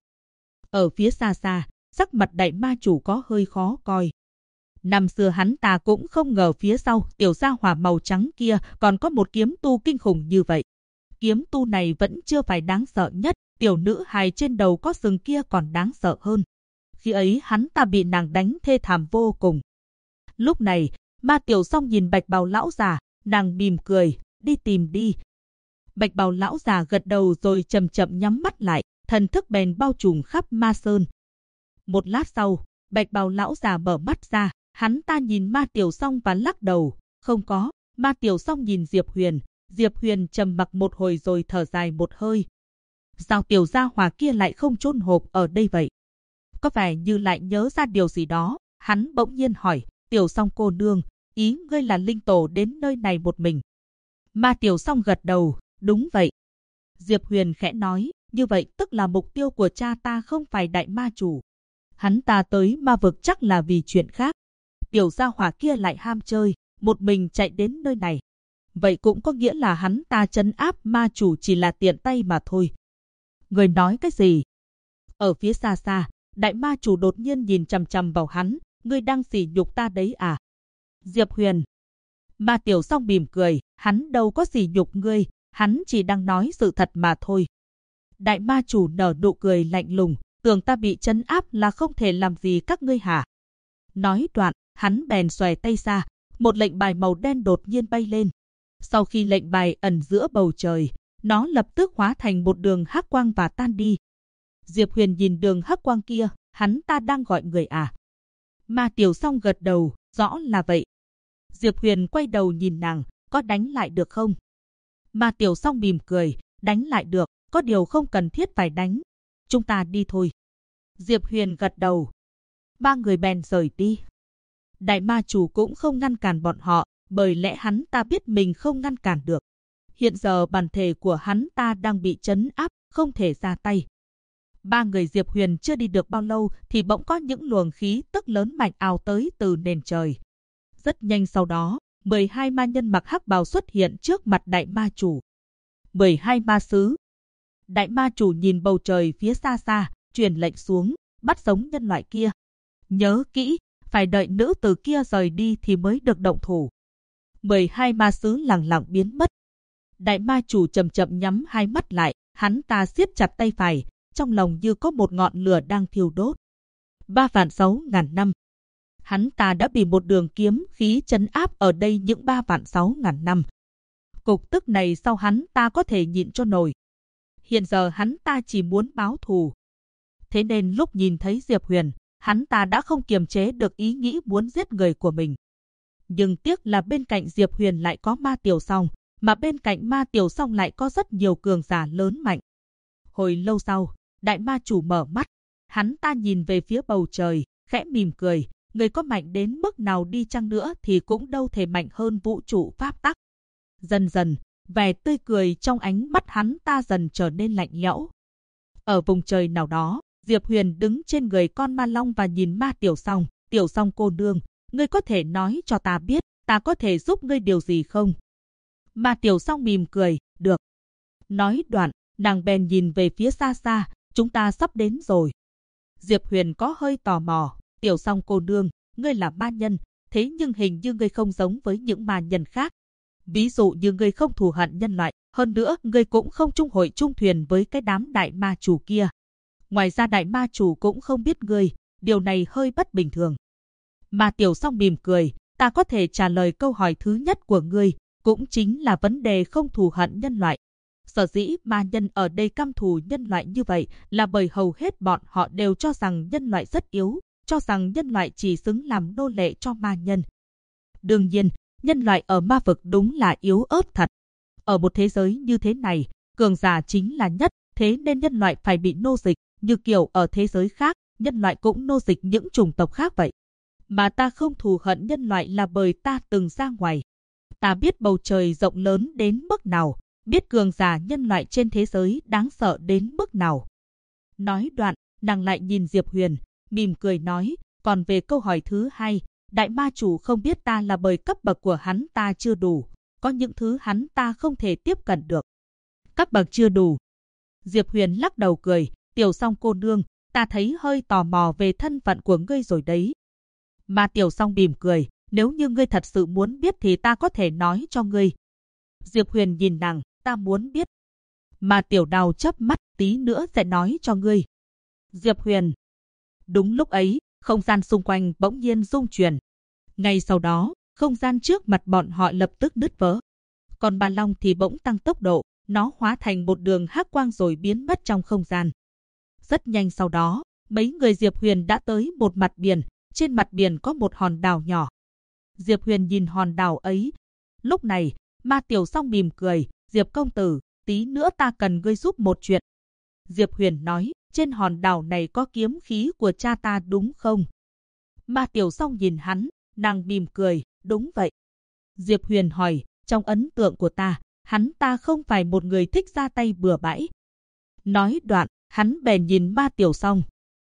Ở phía xa xa, sắc mặt đại ma chủ có hơi khó coi. Năm xưa hắn ta cũng không ngờ phía sau tiểu gia hỏa màu trắng kia còn có một kiếm tu kinh khủng như vậy. Kiếm tu này vẫn chưa phải đáng sợ nhất, tiểu nữ hài trên đầu có sừng kia còn đáng sợ hơn. Khi ấy hắn ta bị nàng đánh thê thảm vô cùng. Lúc này, Ma Tiểu Song nhìn bạch bào lão già, nàng mỉm cười, đi tìm đi. Bạch bào lão già gật đầu rồi chậm chậm nhắm mắt lại, thần thức bèn bao trùm khắp ma sơn. Một lát sau, bạch bào lão già mở mắt ra, hắn ta nhìn Ma Tiểu Song và lắc đầu, không có. Ma Tiểu Song nhìn Diệp Huyền trầm mặc một hồi rồi thở dài một hơi. Sao tiểu gia hỏa kia lại không chôn hộp ở đây vậy? Có vẻ như lại nhớ ra điều gì đó, hắn bỗng nhiên hỏi, Tiểu Song cô nương, ý ngươi là linh tổ đến nơi này một mình? Ma Tiểu Song gật đầu, đúng vậy. Diệp Huyền khẽ nói, như vậy tức là mục tiêu của cha ta không phải đại ma chủ. Hắn ta tới ma vực chắc là vì chuyện khác. Tiểu gia hỏa kia lại ham chơi, một mình chạy đến nơi này. Vậy cũng có nghĩa là hắn ta trấn áp ma chủ chỉ là tiện tay mà thôi. Người nói cái gì? Ở phía xa xa, đại ma chủ đột nhiên nhìn chằm chằm vào hắn, ngươi đang sỉ nhục ta đấy à? Diệp Huyền. Ma Tiểu Song mỉm cười, hắn đâu có sỉ nhục ngươi, hắn chỉ đang nói sự thật mà thôi. Đại ma chủ nở nụ cười lạnh lùng, tưởng ta bị trấn áp là không thể làm gì các ngươi hả? Nói đoạn, hắn bèn xòe tay ra, một lệnh bài màu đen đột nhiên bay lên. Sau khi lệnh bài ẩn giữa bầu trời, nó lập tức hóa thành một đường hắc quang và tan đi. Diệp Huyền nhìn đường hắc quang kia, hắn ta đang gọi người à? Ma Tiểu Song gật đầu, rõ là vậy. Diệp Huyền quay đầu nhìn nàng, có đánh lại được không? Ma Tiểu Song mỉm cười, đánh lại được, có điều không cần thiết phải đánh. Chúng ta đi thôi. Diệp Huyền gật đầu. Ba người bèn rời đi. Đại ma chủ cũng không ngăn cản bọn họ, bởi lẽ hắn ta biết mình không ngăn cản được. Hiện giờ bản thể của hắn ta đang bị trấn áp, không thể ra tay. Ba người Diệp Huyền chưa đi được bao lâu thì bỗng có những luồng khí tức lớn mạnh ào tới từ nền trời. Rất nhanh sau đó, 12 ma nhân mặc hắc bào xuất hiện trước mặt đại ma chủ. 12 ma sứ. Đại ma chủ nhìn bầu trời phía xa xa, truyền lệnh xuống, bắt sống nhân loại kia. Nhớ kỹ, phải đợi nữ tử kia rời đi thì mới được động thủ. 12 ma sứ lẳng lặng biến mất. Đại ma chủ chậm chậm nhắm hai mắt lại, hắn ta siết chặt tay phải, trong lòng như có một ngọn lửa đang thiêu đốt. 3.600.000 năm. Hắn ta đã bị một đường kiếm khí trấn áp ở đây những 3.600.000 năm. Cục tức này sao hắn ta có thể nhịn cho nổi? Hiện giờ hắn ta chỉ muốn báo thù. Thế nên lúc nhìn thấy Diệp Huyền, hắn ta đã không kiềm chế được ý nghĩ muốn giết người của mình. Nhưng tiếc là bên cạnh Diệp Huyền lại có Ma Tiểu Song, mà bên cạnh Ma Tiểu Song lại có rất nhiều cường giả lớn mạnh. Hồi lâu sau, đại ma chủ mở mắt, hắn ta nhìn về phía bầu trời, khẽ mỉm cười, người có mạnh đến mức nào đi chăng nữa thì cũng đâu thể mạnh hơn vũ trụ pháp tắc. Dần dần, vẻ tươi cười trong ánh mắt hắn ta dần trở nên lạnh lẽo. Ở vùng trời nào đó, Diệp Huyền đứng trên người con ma long và nhìn Ma Tiểu Song. Tiểu Song cô nương, ngươi có thể nói cho ta biết, ta có thể giúp ngươi điều gì không? Ma Tiểu Song mỉm cười, được. Nói đoạn, nàng bèn nhìn về phía xa xa, chúng ta sắp đến rồi. Diệp Huyền có hơi tò mò, Tiểu Song cô nương, ngươi là ma nhân, thế nhưng hình như ngươi không giống với những ma nhân khác. Ví dụ như ngươi không thù hận nhân loại, hơn nữa ngươi cũng không chung hội chung thuyền với cái đám đại ma chủ kia. Ngoài ra đại ma chủ cũng không biết ngươi, điều này hơi bất bình thường. Ma Tiểu Song mỉm cười, ta có thể trả lời câu hỏi thứ nhất của ngươi, cũng chính là vấn đề không thù hận nhân loại. Sở dĩ ma nhân ở đây căm thù nhân loại như vậy là bởi hầu hết bọn họ đều cho rằng nhân loại rất yếu, cho rằng nhân loại chỉ xứng làm nô lệ cho ma nhân. Đương nhiên, nhân loại ở ma vực đúng là yếu ớt thật. Ở một thế giới như thế này, cường giả chính là nhất, thế nên nhân loại phải bị nô dịch, như kiểu ở thế giới khác, nhân loại cũng nô dịch những chủng tộc khác vậy. Mà ta không thù hận nhân loại là bởi ta từng ra ngoài. Ta biết bầu trời rộng lớn đến mức nào, biết cường giả nhân loại trên thế giới đáng sợ đến mức nào. Nói đoạn, nàng lại nhìn Diệp Huyền, mỉm cười nói, còn về câu hỏi thứ hai, đại ma chủ không biết ta là bởi cấp bậc của hắn ta chưa đủ, có những thứ hắn ta không thể tiếp cận được. Cấp bậc chưa đủ. Diệp Huyền lắc đầu cười, Tiểu Song cô nương, ta thấy hơi tò mò về thân phận của ngươi rồi đấy. Ma Tiểu Song mỉm cười, nếu như ngươi thật sự muốn biết thì ta có thể nói cho ngươi. Diệp Huyền nhìn nàng, ta muốn biết. Ma Tiểu Đào chớp mắt, tí nữa sẽ nói cho ngươi. Diệp Huyền. Đúng lúc ấy, không gian xung quanh bỗng nhiên rung chuyển. Ngay sau đó, không gian trước mặt bọn họ lập tức nứt vỡ. Còn bà Long thì bỗng tăng tốc độ, nó hóa thành một đường hắc quang rồi biến mất trong không gian. Rất nhanh sau đó, mấy người Diệp Huyền đã tới một mặt biển, trên mặt biển có một hòn đảo nhỏ. Diệp Huyền nhìn hòn đảo ấy. Lúc này, Ma Tiểu Song mỉm cười, Diệp công tử, tí nữa ta cần ngươi giúp một chuyện. Diệp Huyền nói, trên hòn đảo này có kiếm khí của cha ta đúng không? Ma Tiểu Song nhìn hắn, nàng mỉm cười, đúng vậy. Diệp Huyền hỏi, trong ấn tượng của ta, hắn ta không phải một người thích ra tay bừa bãi. Nói đoạn, hắn bèn nhìn Ma Tiểu Song.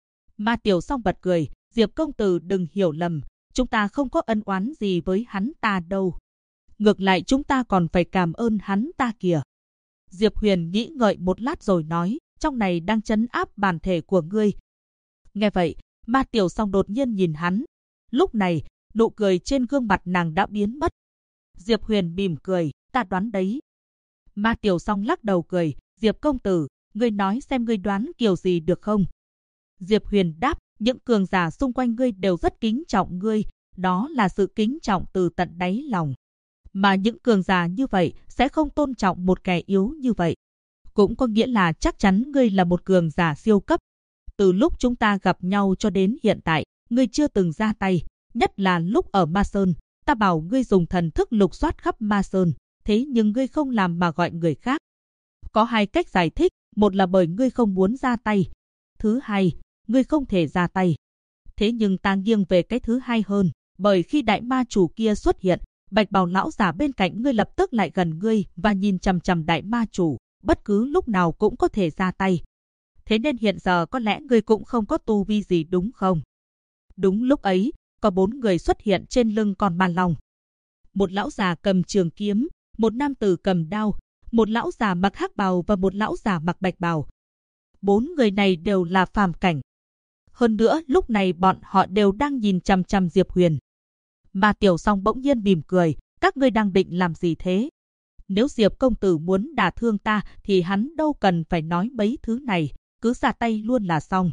Ma Tiểu Song bật cười, Diệp công tử đừng hiểu lầm, chúng ta không có ân oán gì với hắn ta đâu. Ngược lại chúng ta còn phải cảm ơn hắn ta kìa. Diệp Huyền nghĩ ngợi một lát rồi nói, trong này đang trấn áp bản thể của ngươi. Nghe vậy, Ma Tiểu Song đột nhiên nhìn hắn. Lúc này, nụ cười trên gương mặt nàng đã biến mất. Diệp Huyền mỉm cười, ta đoán đấy. Ma Tiểu Song lắc đầu cười, Diệp công tử, ngươi nói xem ngươi đoán kiểu gì được không? Diệp Huyền đáp, những cường giả xung quanh ngươi đều rất kính trọng ngươi, đó là sự kính trọng từ tận đáy lòng. Mà những cường giả như vậy sẽ không tôn trọng một kẻ yếu như vậy. Cũng có nghĩa là chắc chắn ngươi là một cường giả siêu cấp. Từ lúc chúng ta gặp nhau cho đến hiện tại, ngươi chưa từng ra tay, nhất là lúc ở Ma Sơn. Ta bảo ngươi dùng thần thức lục soát khắp Ma Sơn, thế nhưng ngươi không làm mà gọi người khác. Có hai cách giải thích, một là bởi ngươi không muốn ra tay, thứ hai, ngươi không thể ra tay. Thế nhưng ta nghiêng về cái thứ hai hơn, bởi khi đại ma chủ kia xuất hiện, bạch bào lão giả bên cạnh ngươi lập tức lại gần ngươi và nhìn chằm chằm đại ma chủ, bất cứ lúc nào cũng có thể ra tay. Thế nên hiện giờ có lẽ ngươi cũng không có tu vi gì đúng không? Đúng lúc ấy, có 4 người xuất hiện trên lưng con ma long. Một lão già cầm trường kiếm, một nam tử cầm đao, một lão già mặc hắc bào và một lão già mặc bạch bào. 4 người này đều là phàm cảnh. Hơn nữa, lúc này bọn họ đều đang nhìn chằm chằm Diệp Huyền. Ma Tiểu Song bỗng nhiên mỉm cười, các ngươi đang định làm gì thế? Nếu Diệp công tử muốn đả thương ta thì hắn đâu cần phải nói mấy thứ này, cứ ra tay luôn là xong.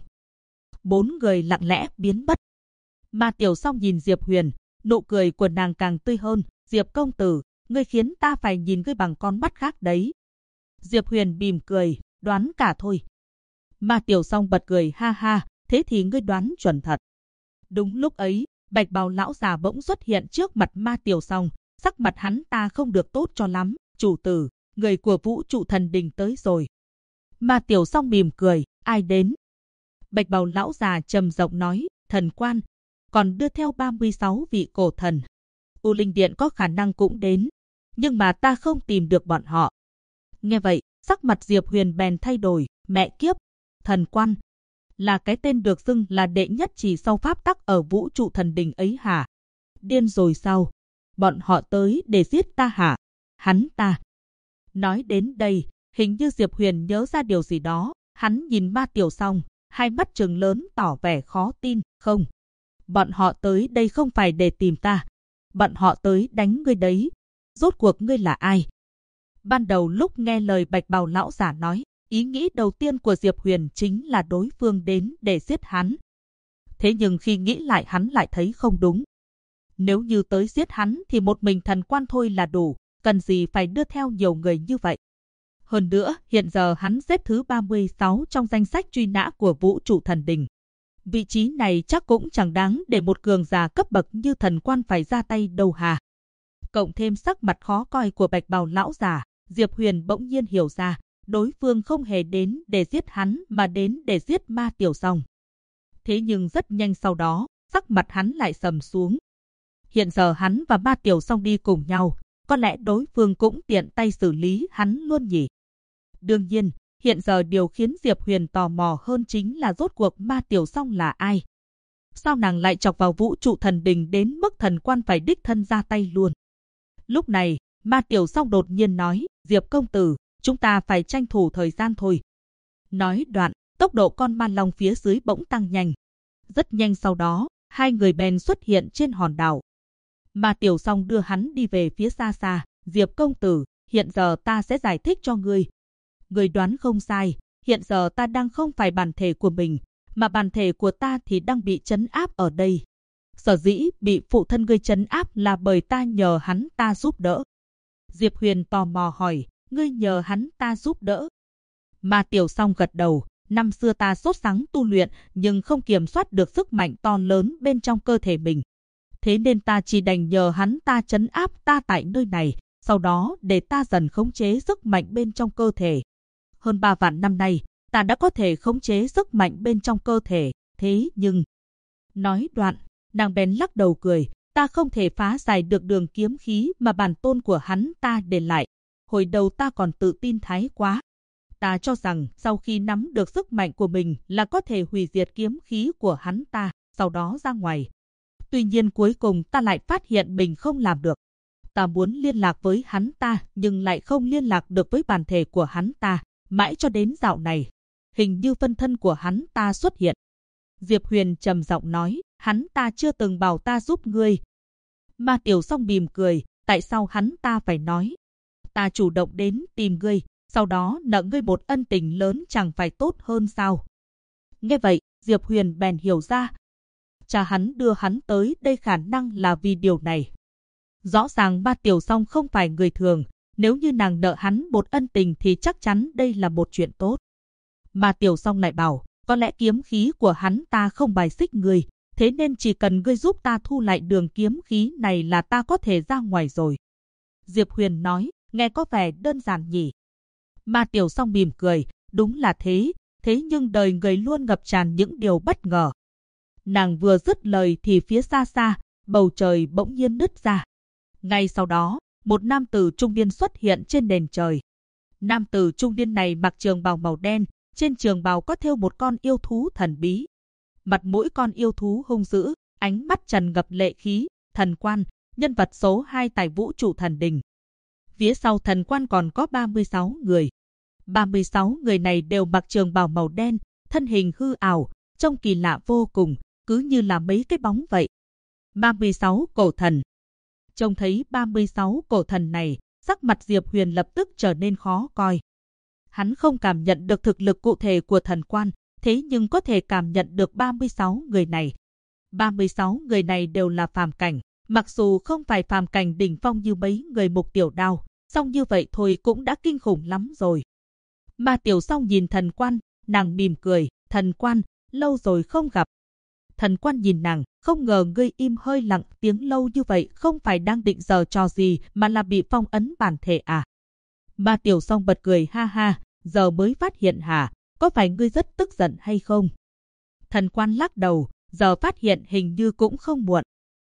4 người lặng lẽ biến mất. Ma Tiểu Song nhìn Diệp Huyền, nụ cười của nàng càng tươi hơn. Diệp công tử, ngươi khiến ta phải nhìn ngươi bằng con mắt khác đấy. Diệp Huyền mỉm cười, đoán cả thôi. Ma Tiểu Song bật cười ha ha, thế thì ngươi đoán chuẩn thật. Đúng lúc ấy, bạch bào lão già bỗng xuất hiện trước mặt Ma Tiểu Song, sắc mặt hắn ta không được tốt cho lắm. Chủ tử, người của Vũ Trụ Thần Đình tới rồi. Ma Tiểu Song mỉm cười, ai đến? Bạch bào lão già trầm giọng nói, thần quan, còn đưa theo 36 vị cổ thần. U Linh Điện có khả năng cũng đến, nhưng mà ta không tìm được bọn họ. Nghe vậy, sắc mặt Diệp Huyền bèn thay đổi, mẹ kiếp, thần quan là cái tên được xưng là đệ nhất chỉ sau pháp tắc ở Vũ Trụ Thần Đình ấy hả? Điên rồi sao? Bọn họ tới để giết ta hả? Hắn ta. Nói đến đây, hình như Diệp Huyền nhớ ra điều gì đó, hắn nhìn Ma Tiểu Song, hai mắt trừng lớn tỏ vẻ khó tin, không. Bọn họ tới đây không phải để tìm ta, bọn họ tới đánh ngươi đấy. Rốt cuộc ngươi là ai? Ban đầu lúc nghe lời bạch bào lão giả nói, ý nghĩ đầu tiên của Diệp Huyền chính là đối phương đến để giết hắn. Thế nhưng khi nghĩ lại hắn lại thấy không đúng. Nếu như tới giết hắn thì một mình thần quan thôi là đủ, cần gì phải đưa theo nhiều người như vậy. Hơn nữa, hiện giờ hắn xếp thứ 36 trong danh sách truy nã của Vũ Trụ Thần Đình. Vị trí này chắc cũng chẳng đáng để một cường giả cấp bậc như thần quan phải ra tay đâu hà. Cộng thêm sắc mặt khó coi của bạch bào lão già, Diệp Huyền bỗng nhiên hiểu ra, đối phương không hề đến để giết hắn mà đến để giết Ma Tiểu Song. Thế nhưng rất nhanh sau đó, sắc mặt hắn lại sầm xuống. Hiện giờ hắn và Ma Tiểu Song đi cùng nhau, có lẽ đối phương cũng tiện tay xử lý hắn luôn nhỉ. Đương nhiên, hiện giờ điều khiến Diệp Huyền tò mò hơn chính là rốt cuộc Ma Tiểu Song là ai. Sao nàng lại chọc vào Vũ Trụ Thần Đình đến mức thần quan phải đích thân ra tay luôn. Lúc này, Ma Tiểu Song đột nhiên nói, Diệp công tử, chúng ta phải tranh thủ thời gian thôi. Nói đoạn, tốc độ con ma long phía dưới bỗng tăng nhanh. Rất nhanh sau đó, hai người bèn xuất hiện trên hòn đảo. Ma Tiểu Song đưa hắn đi về phía xa xa. Diệp công tử, hiện giờ ta sẽ giải thích cho ngươi. Ngươi đoán không sai, hiện giờ ta đang không phải bản thể của mình, mà bản thể của ta thì đang bị trấn áp ở đây. Sở dĩ bị phụ thân ngươi trấn áp là bởi ta nhờ hắn ta giúp đỡ. Diệp Huyền tò mò hỏi, ngươi nhờ hắn ta giúp đỡ? Ma Tiểu Song gật đầu, năm xưa ta sốt sắng tu luyện nhưng không kiểm soát được sức mạnh to lớn bên trong cơ thể mình. Thế nên ta chỉ đành nhờ hắn ta trấn áp ta tại nơi này, sau đó để ta dần khống chế sức mạnh bên trong cơ thể. Hơn 3 vạn năm nay, ta đã có thể khống chế sức mạnh bên trong cơ thể, thế nhưng... Nói đoạn, nàng bèn lắc đầu cười, ta không thể phá giải được đường kiếm khí mà bản tôn của hắn ta để lại. Hồi đầu ta còn tự tin thái quá. Ta cho rằng sau khi nắm được sức mạnh của mình là có thể hủy diệt kiếm khí của hắn ta, sau đó ra ngoài. Tuy nhiên cuối cùng ta lại phát hiện mình không làm được. Ta muốn liên lạc với hắn ta nhưng lại không liên lạc được với bản thể của hắn ta, mãi cho đến dạo này. Hình như phân thân của hắn ta xuất hiện. Diệp Huyền trầm giọng nói, hắn ta chưa từng bảo ta giúp ngươi. Ma Tiểu Song mỉm cười, tại sao hắn ta phải nói? Ta chủ động đến tìm ngươi, sau đó nợ ngươi một ân tình lớn chẳng phải tốt hơn sao? Nghe vậy, Diệp Huyền bèn hiểu ra. Cha hắn đưa hắn tới đây khả năng là vì điều này. Rõ ràng Ma Tiểu Song không phải người thường, nếu như nàng nợ hắn một ân tình thì chắc chắn đây là một chuyện tốt. Ma Tiểu Song lại bảo, có lẽ kiếm khí của hắn ta không bài xích ngươi, thế nên chỉ cần ngươi giúp ta thu lại đường kiếm khí này là ta có thể ra ngoài rồi. Diệp Huyền nói, nghe có vẻ đơn giản nhỉ. Ma Tiểu Song mỉm cười, đúng là thế, thế nhưng đời người luôn ngập tràn những điều bất ngờ. Nàng vừa dứt lời thì phía xa xa, bầu trời bỗng nhiên nứt ra. Ngay sau đó, một nam tử trung niên xuất hiện trên nền trời. Nam tử trung niên này mặc trường bào màu đen, trên trường bào có thêu một con yêu thú thần bí. Mặt mũi con yêu thú hung dữ, ánh mắt tràn ngập lệ khí, Thần Quan, nhân vật số 2 tại vũ trụ thần đình. Phía sau Thần Quan còn có 36 người. 36 người này đều mặc trường bào màu đen, thân hình hư ảo, trông kỳ lạ vô cùng, cứ như là mấy cái bóng vậy. 36 cổ thần. Trông thấy 36 cổ thần này, sắc mặt Diệp Huyền lập tức trở nên khó coi. Hắn không cảm nhận được thực lực cụ thể của Thần Quan, thế nhưng có thể cảm nhận được 36 người này. 36 người này đều là phàm cảnh, mặc dù không phải phàm cảnh đỉnh phong như mấy người Mục Tiểu Đao, song như vậy thôi cũng đã kinh khủng lắm rồi. Ma Tiểu Song nhìn Thần Quan, nàng mỉm cười, Thần Quan, lâu rồi không gặp. Thần Quan nhìn nàng, không ngờ ngươi im hơi lặng tiếng lâu như vậy không phải đang định giở trò gì mà là bị phong ấn bản thể à. Ma Tiểu Song bật cười ha ha, giờ mới phát hiện hả, có phải ngươi rất tức giận hay không? Thần Quan lắc đầu, giờ phát hiện hình như cũng không muộn.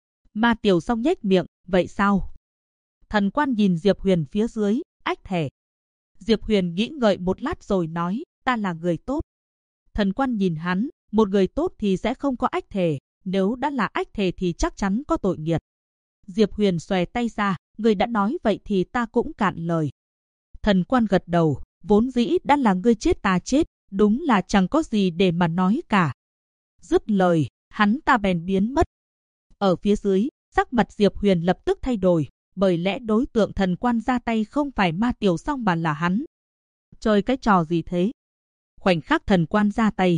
Ma Tiểu Song nhếch miệng, vậy sao? Thần Quan nhìn Diệp Huyền phía dưới, ách thề. Diệp Huyền nghĩ ngợi một lát rồi nói, ta là người tốt. Thần Quan nhìn hắn, một người tốt thì sẽ không có ách thề, nếu đã là ách thề thì chắc chắn có tội nghiệt. Diệp Huyền xòe tay ra, ngươi đã nói vậy thì ta cũng cạn lời. Thần Quan gật đầu, vốn dĩ đã là ngươi chết ta chết, đúng là chẳng có gì để mà nói cả. Dứt lời, hắn ta bèn biến mất. Ở phía dưới, sắc mặt Diệp Huyền lập tức thay đổi, bởi lẽ đối tượng Thần Quan ra tay không phải Ma Tiểu Song mà là hắn. Chơi cái trò gì thế? Khoảnh khắc Thần Quan ra tay,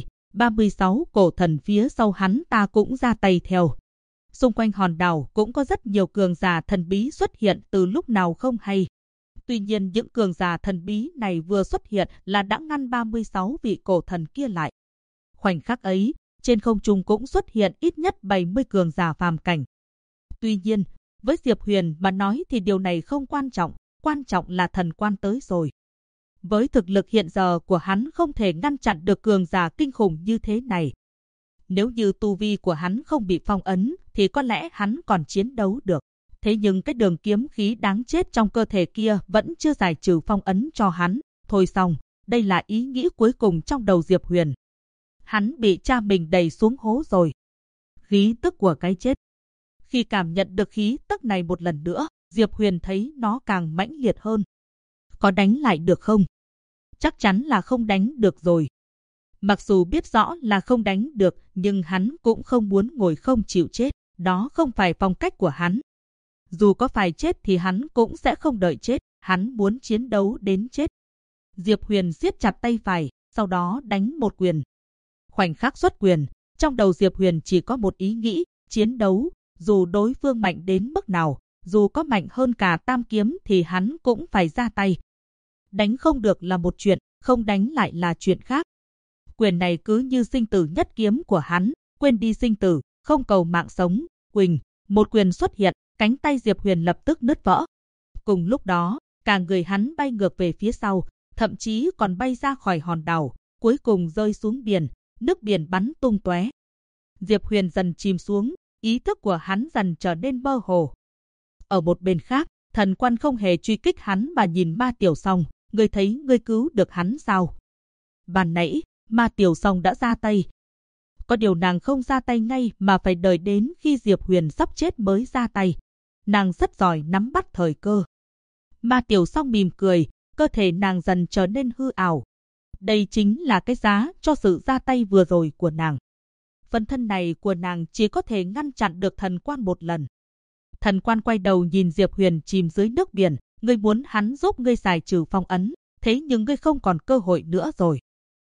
36 cổ thần phía sau hắn ta cũng ra tay theo. Xung quanh hòn đảo cũng có rất nhiều cường giả thần bí xuất hiện từ lúc nào không hay. Tuy nhiên những cường giả thần bí này vừa xuất hiện là đã ngăn 36 vị cổ thần kia lại. Khoảnh khắc ấy, trên không trung cũng xuất hiện ít nhất 70 cường giả phàm cảnh. Tuy nhiên, với Diệp Huyền mà nói thì điều này không quan trọng là Thần Quan tới rồi. Với thực lực hiện giờ của hắn không thể ngăn chặn được cường giả kinh khủng như thế này. Nếu như tu vi của hắn không bị phong ấn thì có lẽ hắn còn chiến đấu được. Thế nhưng cái đường kiếm khí đáng chết trong cơ thể kia vẫn chưa giải trừ phong ấn cho hắn. Thôi xong, đây là ý nghĩ cuối cùng trong đầu Diệp Huyền. Hắn bị cha mình đẩy xuống hố rồi. Khí tức của cái chết. Khi cảm nhận được khí tức này một lần nữa, Diệp Huyền thấy nó càng mãnh liệt hơn. Có đánh lại được không? Chắc chắn là không đánh được rồi. Mặc dù biết rõ là không đánh được, nhưng hắn cũng không muốn ngồi không chịu chết. Đó không phải phong cách của hắn. Dù có phải chết thì hắn cũng sẽ không đợi chết. Hắn muốn chiến đấu đến chết. Diệp Huyền siết chặt tay phải, sau đó đánh một quyền. Khoảnh khắc xuất quyền, trong đầu Diệp Huyền chỉ có một ý nghĩ, chiến đấu. Dù đối phương mạnh đến mức nào, dù có mạnh hơn cả tam kiếm thì hắn cũng phải ra tay. Đánh không được là một chuyện, không đánh lại là chuyện khác. Quyền này cứ như sinh tử nhất kiếm của hắn, quên đi sinh tử, không cầu mạng sống. Quỳnh, một quyền xuất hiện, cánh tay Diệp Huyền lập tức nứt vỡ. Cùng lúc đó, cả người hắn bay ngược về phía sau, thậm chí còn bay ra khỏi hòn đảo, cuối cùng rơi xuống biển, nước biển bắn tung tóe. Diệp Huyền dần chìm xuống, ý thức của hắn dần trở nên mơ hồ. Ở một bên khác, Thần Quan không hề truy kích hắn mà nhìn Ma Tiểu Song, ngươi thấy ngươi cứu được hắn sao? Ban nãy, Ma Tiểu Song đã ra tay. Có điều nàng không ra tay ngay mà phải đợi đến khi Diệp Huyền sắp chết mới ra tay. Nàng rất giỏi nắm bắt thời cơ. Ma Tiểu Song mỉm cười, cơ thể nàng dần trở nên hư ảo. Đây chính là cái giá cho sự ra tay vừa rồi của nàng. Phần thân này của nàng chỉ có thể ngăn chặn được Thần Quan một lần. Thần Quan quay đầu nhìn Diệp Huyền chìm dưới nước biển, ngươi muốn hắn giúp ngươi giải trừ phong ấn, thế nhưng ngươi không còn cơ hội nữa rồi.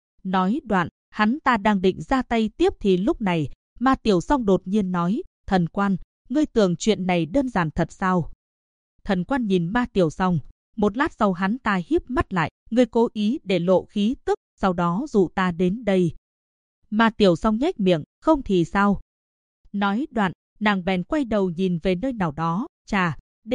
Nói đoạn, hắn ta đang định ra tay tiếp thì lúc này, Ma Tiểu Song đột nhiên nói, Thần Quan, ngươi tưởng chuyện này đơn giản thật sao? Thần Quan nhìn Ma Tiểu Song, một lát sau hắn ta híp mắt lại, ngươi cố ý để lộ khí tức, sau đó dụ ta đến đây. Ma Tiểu Song nhếch miệng, không thì sao? Nói đoạn, nàng bèn quay đầu nhìn về nơi nào đó, chà,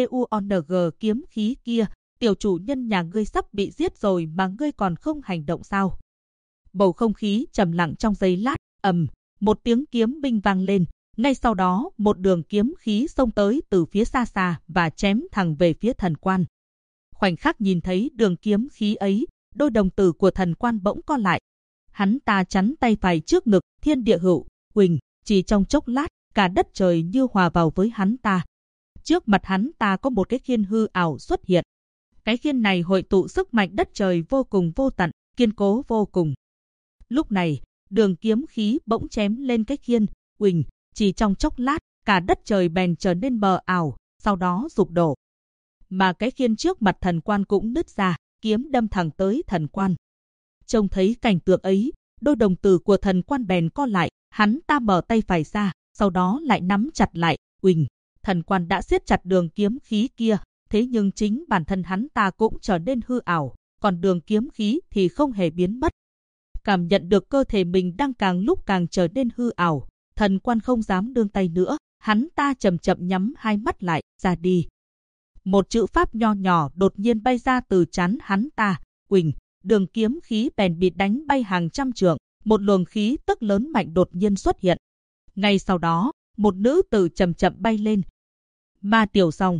DUONG kiếm khí kia, tiểu chủ nhân nhà ngươi sắp bị giết rồi mà ngươi còn không hành động sao? Bầu không khí trầm lặng trong giây lát, một tiếng kiếm binh vang lên, ngay sau đó một đường kiếm khí xông tới từ phía xa xa và chém thẳng về phía thần quan. Khoảnh khắc nhìn thấy đường kiếm khí ấy, đôi đồng tử của thần quan bỗng co lại. Hắn ta chắn tay phải trước ngực, thiên địa hữu, huỳnh, chỉ trong chốc lát, cả đất trời như hòa vào với hắn ta. Trước mặt hắn ta có một cái khiên hư ảo xuất hiện. Cái khiên này hội tụ sức mạnh đất trời vô cùng vô tận, kiên cố vô cùng. Lúc này, đường kiếm khí bỗng chém lên cái khiên, huỳnh, chỉ trong chốc lát, cả đất trời bèn trở nên mờ ảo, sau đó sụp đổ. Mà cái khiên trước mặt thần quan cũng nứt ra, kiếm đâm thẳng tới thần quan. Trông thấy cảnh tượng ấy, đôi đồng tử của thần quan bèn co lại, hắn ta mở tay phải ra, sau đó lại nắm chặt lại, huỳnh. Thần quan đã siết chặt đường kiếm khí kia, thế nhưng chính bản thân hắn ta cũng trở nên hư ảo, còn đường kiếm khí thì không hề biến mất. Cảm nhận được cơ thể mình đang càng lúc càng trở nên hư ảo, thần quan không dám nương tay nữa, hắn ta chậm chậm nhắm hai mắt lại, ra đi. Một chữ pháp nho nhỏ đột nhiên bay ra từ trán hắn ta, huỳnh, đường kiếm khí bèn bị đánh bay hàng trăm trượng, một luồng khí tức lớn mạnh đột nhiên xuất hiện. Ngay sau đó, một nữ tử chậm chậm bay lên. Ma Tiểu Song.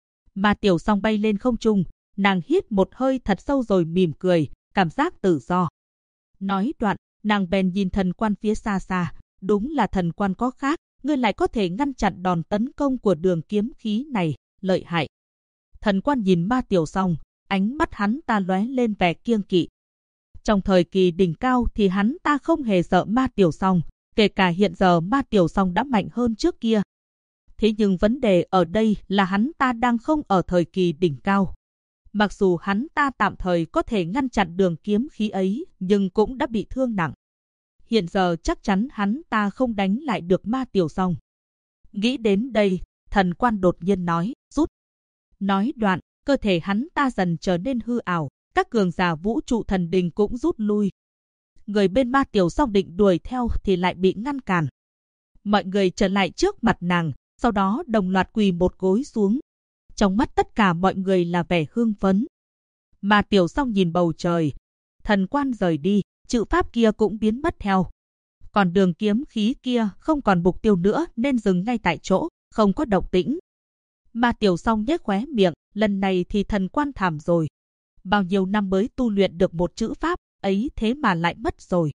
Ma Tiểu Song bay lên không trung, nàng hít một hơi thật sâu rồi mỉm cười, cảm giác tự do. Nói đoạn, nàng bèn nhìn thần quan phía xa xa, đúng là thần quan có khác, ngươi lại có thể ngăn chặn đòn tấn công của đường kiếm khí này, lợi hại. Thần quan nhìn Ma Tiểu Song, ánh mắt hắn ta lóe lên vẻ kiêng kỵ. Trong thời kỳ đỉnh cao thì hắn ta không hề sợ Ma Tiểu Song, kể cả hiện giờ Ma Tiểu Song đã mạnh hơn trước kia. Thế nhưng vấn đề ở đây là hắn ta đang không ở thời kỳ đỉnh cao. Mặc dù hắn ta tạm thời có thể ngăn chặn đường kiếm khí ấy, nhưng cũng đã bị thương nặng. Hiện giờ chắc chắn hắn ta không đánh lại được Ma Tiểu Song. Nghĩ đến đây, thần quan đột nhiên nói, rút. Nói đoạn, cơ thể hắn ta dần trở nên hư ảo, các cường giả vũ trụ thần đình cũng rút lui. Người bên Ma Tiểu Song định đuổi theo thì lại bị ngăn cản. Mọi người trở lại trước mặt nàng, sau đó đồng loạt quỳ một gối xuống. Trong mắt tất cả mọi người là vẻ hưng phấn. Ma Tiểu Song nhìn bầu trời. Thần quan rời đi, chữ pháp kia cũng biến mất theo. Còn đường kiếm khí kia không còn mục tiêu nữa nên dừng ngay tại chỗ, không có động tĩnh. Ma Tiểu Song nhếch khóe miệng, lần này thì thần quan thảm rồi. Bao nhiêu năm mới tu luyện được một chữ pháp, ấy thế mà lại mất rồi.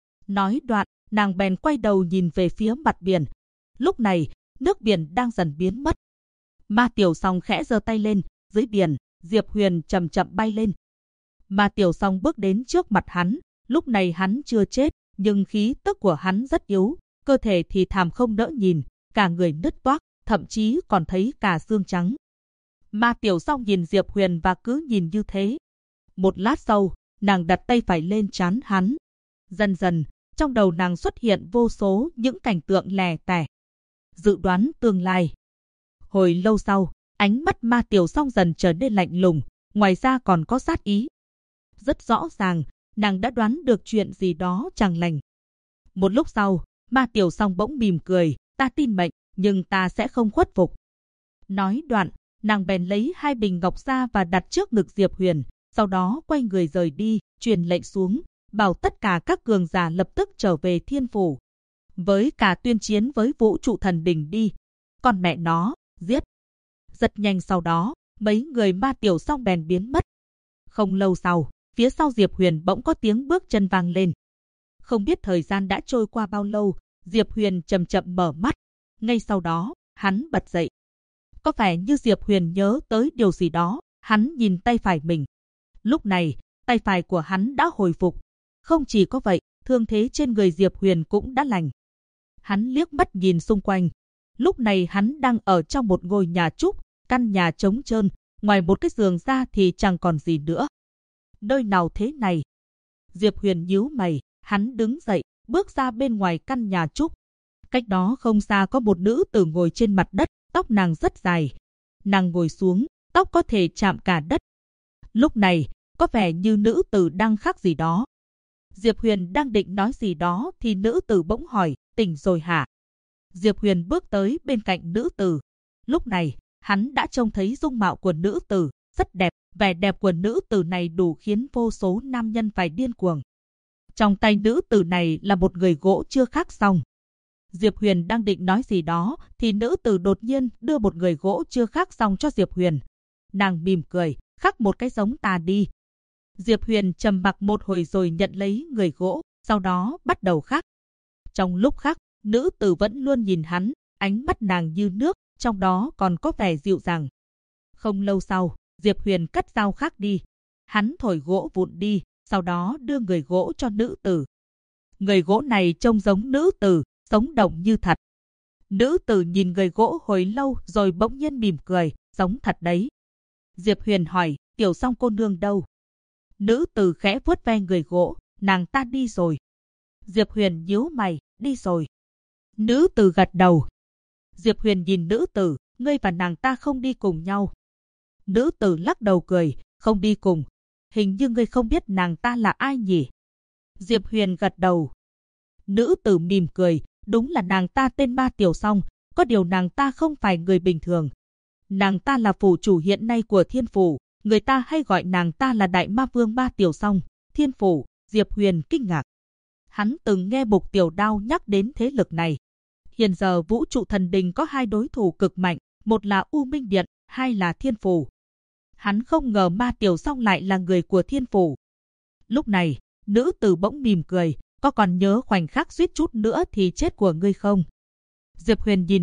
Nói đoạn, nàng bèn quay đầu nhìn về phía mặt biển. Lúc này, nước biển đang dần biến mất. Ma Tiểu Song khẽ giơ tay lên, dưới biển, Diệp Huyền chậm chậm bay lên. Ma Tiểu Song bước đến trước mặt hắn, lúc này hắn chưa chết, nhưng khí tức của hắn rất yếu, cơ thể thì thảm không đỡ nhìn, cả người nứt toác, thậm chí còn thấy cả xương trắng. Ma Tiểu Song nhìn Diệp Huyền và cứ nhìn như thế. Một lát sau, nàng đặt tay phải lên trán hắn. Dần dần, trong đầu nàng xuất hiện vô số những cảnh tượng lẻ tẻ. Dự đoán tương lai. Hồi lâu sau, ánh mắt Ma Tiểu Song dần trở nên lạnh lùng, ngoài ra còn có sát ý. Rất rõ ràng, nàng đã đoán được chuyện gì đó chẳng lành. Một lúc sau, Ma Tiểu Song bỗng mỉm cười, ta tin mệnh, nhưng ta sẽ không khuất phục. Nói đoạn, nàng bèn lấy hai bình ngọc ra và đặt trước ngực Diệp Huyền, sau đó quay người rời đi, truyền lệnh xuống, bảo tất cả các cường giả lập tức trở về Thiên Phủ. Với cả tuyên chiến với vũ trụ thần đình đi. Còn mẹ nó, giết. Rất nhanh sau đó, mấy người Ma Tiểu Song bèn biến mất. Không lâu sau, phía sau Diệp Huyền bỗng có tiếng bước chân vang lên. Không biết thời gian đã trôi qua bao lâu, Diệp Huyền chậm chậm mở mắt. Ngay sau đó, hắn bật dậy. Có vẻ như Diệp Huyền nhớ tới điều gì đó, hắn nhìn tay phải mình. Lúc này, tay phải của hắn đã hồi phục. Không chỉ có vậy, thương thế trên người Diệp Huyền cũng đã lành. Hắn liếc mắt nhìn xung quanh. Lúc này hắn đang ở trong một ngôi nhà trúc, căn nhà trống trơn, ngoài một cái giường ra thì chẳng còn gì nữa. Nơi nào thế này? Diệp Huyền nhíu mày, hắn đứng dậy, bước ra bên ngoài căn nhà trúc. Cách đó không xa có một nữ tử ngồi trên mặt đất, tóc nàng rất dài. Nàng ngồi xuống, tóc có thể chạm cả đất. Lúc này, có vẻ như nữ tử đang khắc gì đó. Diệp Huyền đang định nói gì đó thì nữ tử bỗng hỏi, tỉnh rồi hả? Diệp Huyền bước tới bên cạnh nữ tử. Lúc này, hắn đã trông thấy dung mạo của nữ tử, rất đẹp, vẻ đẹp của nữ tử này đủ khiến vô số nam nhân phải điên cuồng. Trong tay nữ tử này là một người gỗ chưa khắc xong. Diệp Huyền đang định nói gì đó thì nữ tử đột nhiên đưa một người gỗ chưa khắc xong cho Diệp Huyền. Nàng mỉm cười, khắc một cái giống ta đi. Diệp Huyền trầm mặc một hồi rồi nhận lấy người gỗ, sau đó bắt đầu khắc. Trong lúc khắc, nữ tử vẫn luôn nhìn hắn, ánh mắt nàng như nước, trong đó còn có vẻ dịu dàng. Không lâu sau, Diệp Huyền cất dao khắc đi. Hắn thổi gỗ vụn đi, sau đó đưa người gỗ cho nữ tử. Người gỗ này trông giống nữ tử, sống động như thật. Nữ tử nhìn người gỗ hồi lâu rồi bỗng nhiên mỉm cười, giống thật đấy. Diệp Huyền hỏi, Tiểu Song cô nương đâu? Nữ tử khẽ vuốt ve người gỗ, nàng ta đi rồi. Diệp Huyền nhíu mày, đi rồi. Nữ tử gật đầu. Diệp Huyền nhìn nữ tử, ngươi và nàng ta không đi cùng nhau. Nữ tử lắc đầu cười, không đi cùng. Hình như ngươi không biết nàng ta là ai nhỉ? Diệp Huyền gật đầu. Nữ tử mỉm cười, đúng là nàng ta tên Ma Tiểu Song, có điều nàng ta không phải người bình thường. Nàng ta là phủ chủ hiện nay của Thiên Phủ, người ta hay gọi nàng ta là Đại Ma Vương Ma Tiểu Song, Thiên Phủ. Diệp Huyền kinh ngạc. Hắn từng nghe Mục Tiểu Đao nhắc đến thế lực này. Hiện giờ Vũ Trụ Thần Đình có hai đối thủ cực mạnh, một là U Minh Điện, hai là Thiên Phủ. Hắn không ngờ Ma Tiểu Song lại là người của Thiên Phủ. Lúc này, nữ tử bỗng mỉm cười, có còn nhớ khoảnh khắc suýt chút nữa thì chết của ngươi không? Diệp Huyền nhìn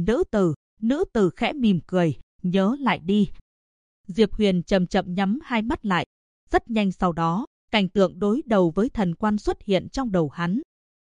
nữ tử khẽ mỉm cười, nhớ lại đi. Diệp Huyền chậm chậm nhắm hai mắt lại. Rất nhanh sau đó, cảnh tượng đối đầu với thần quan xuất hiện trong đầu hắn.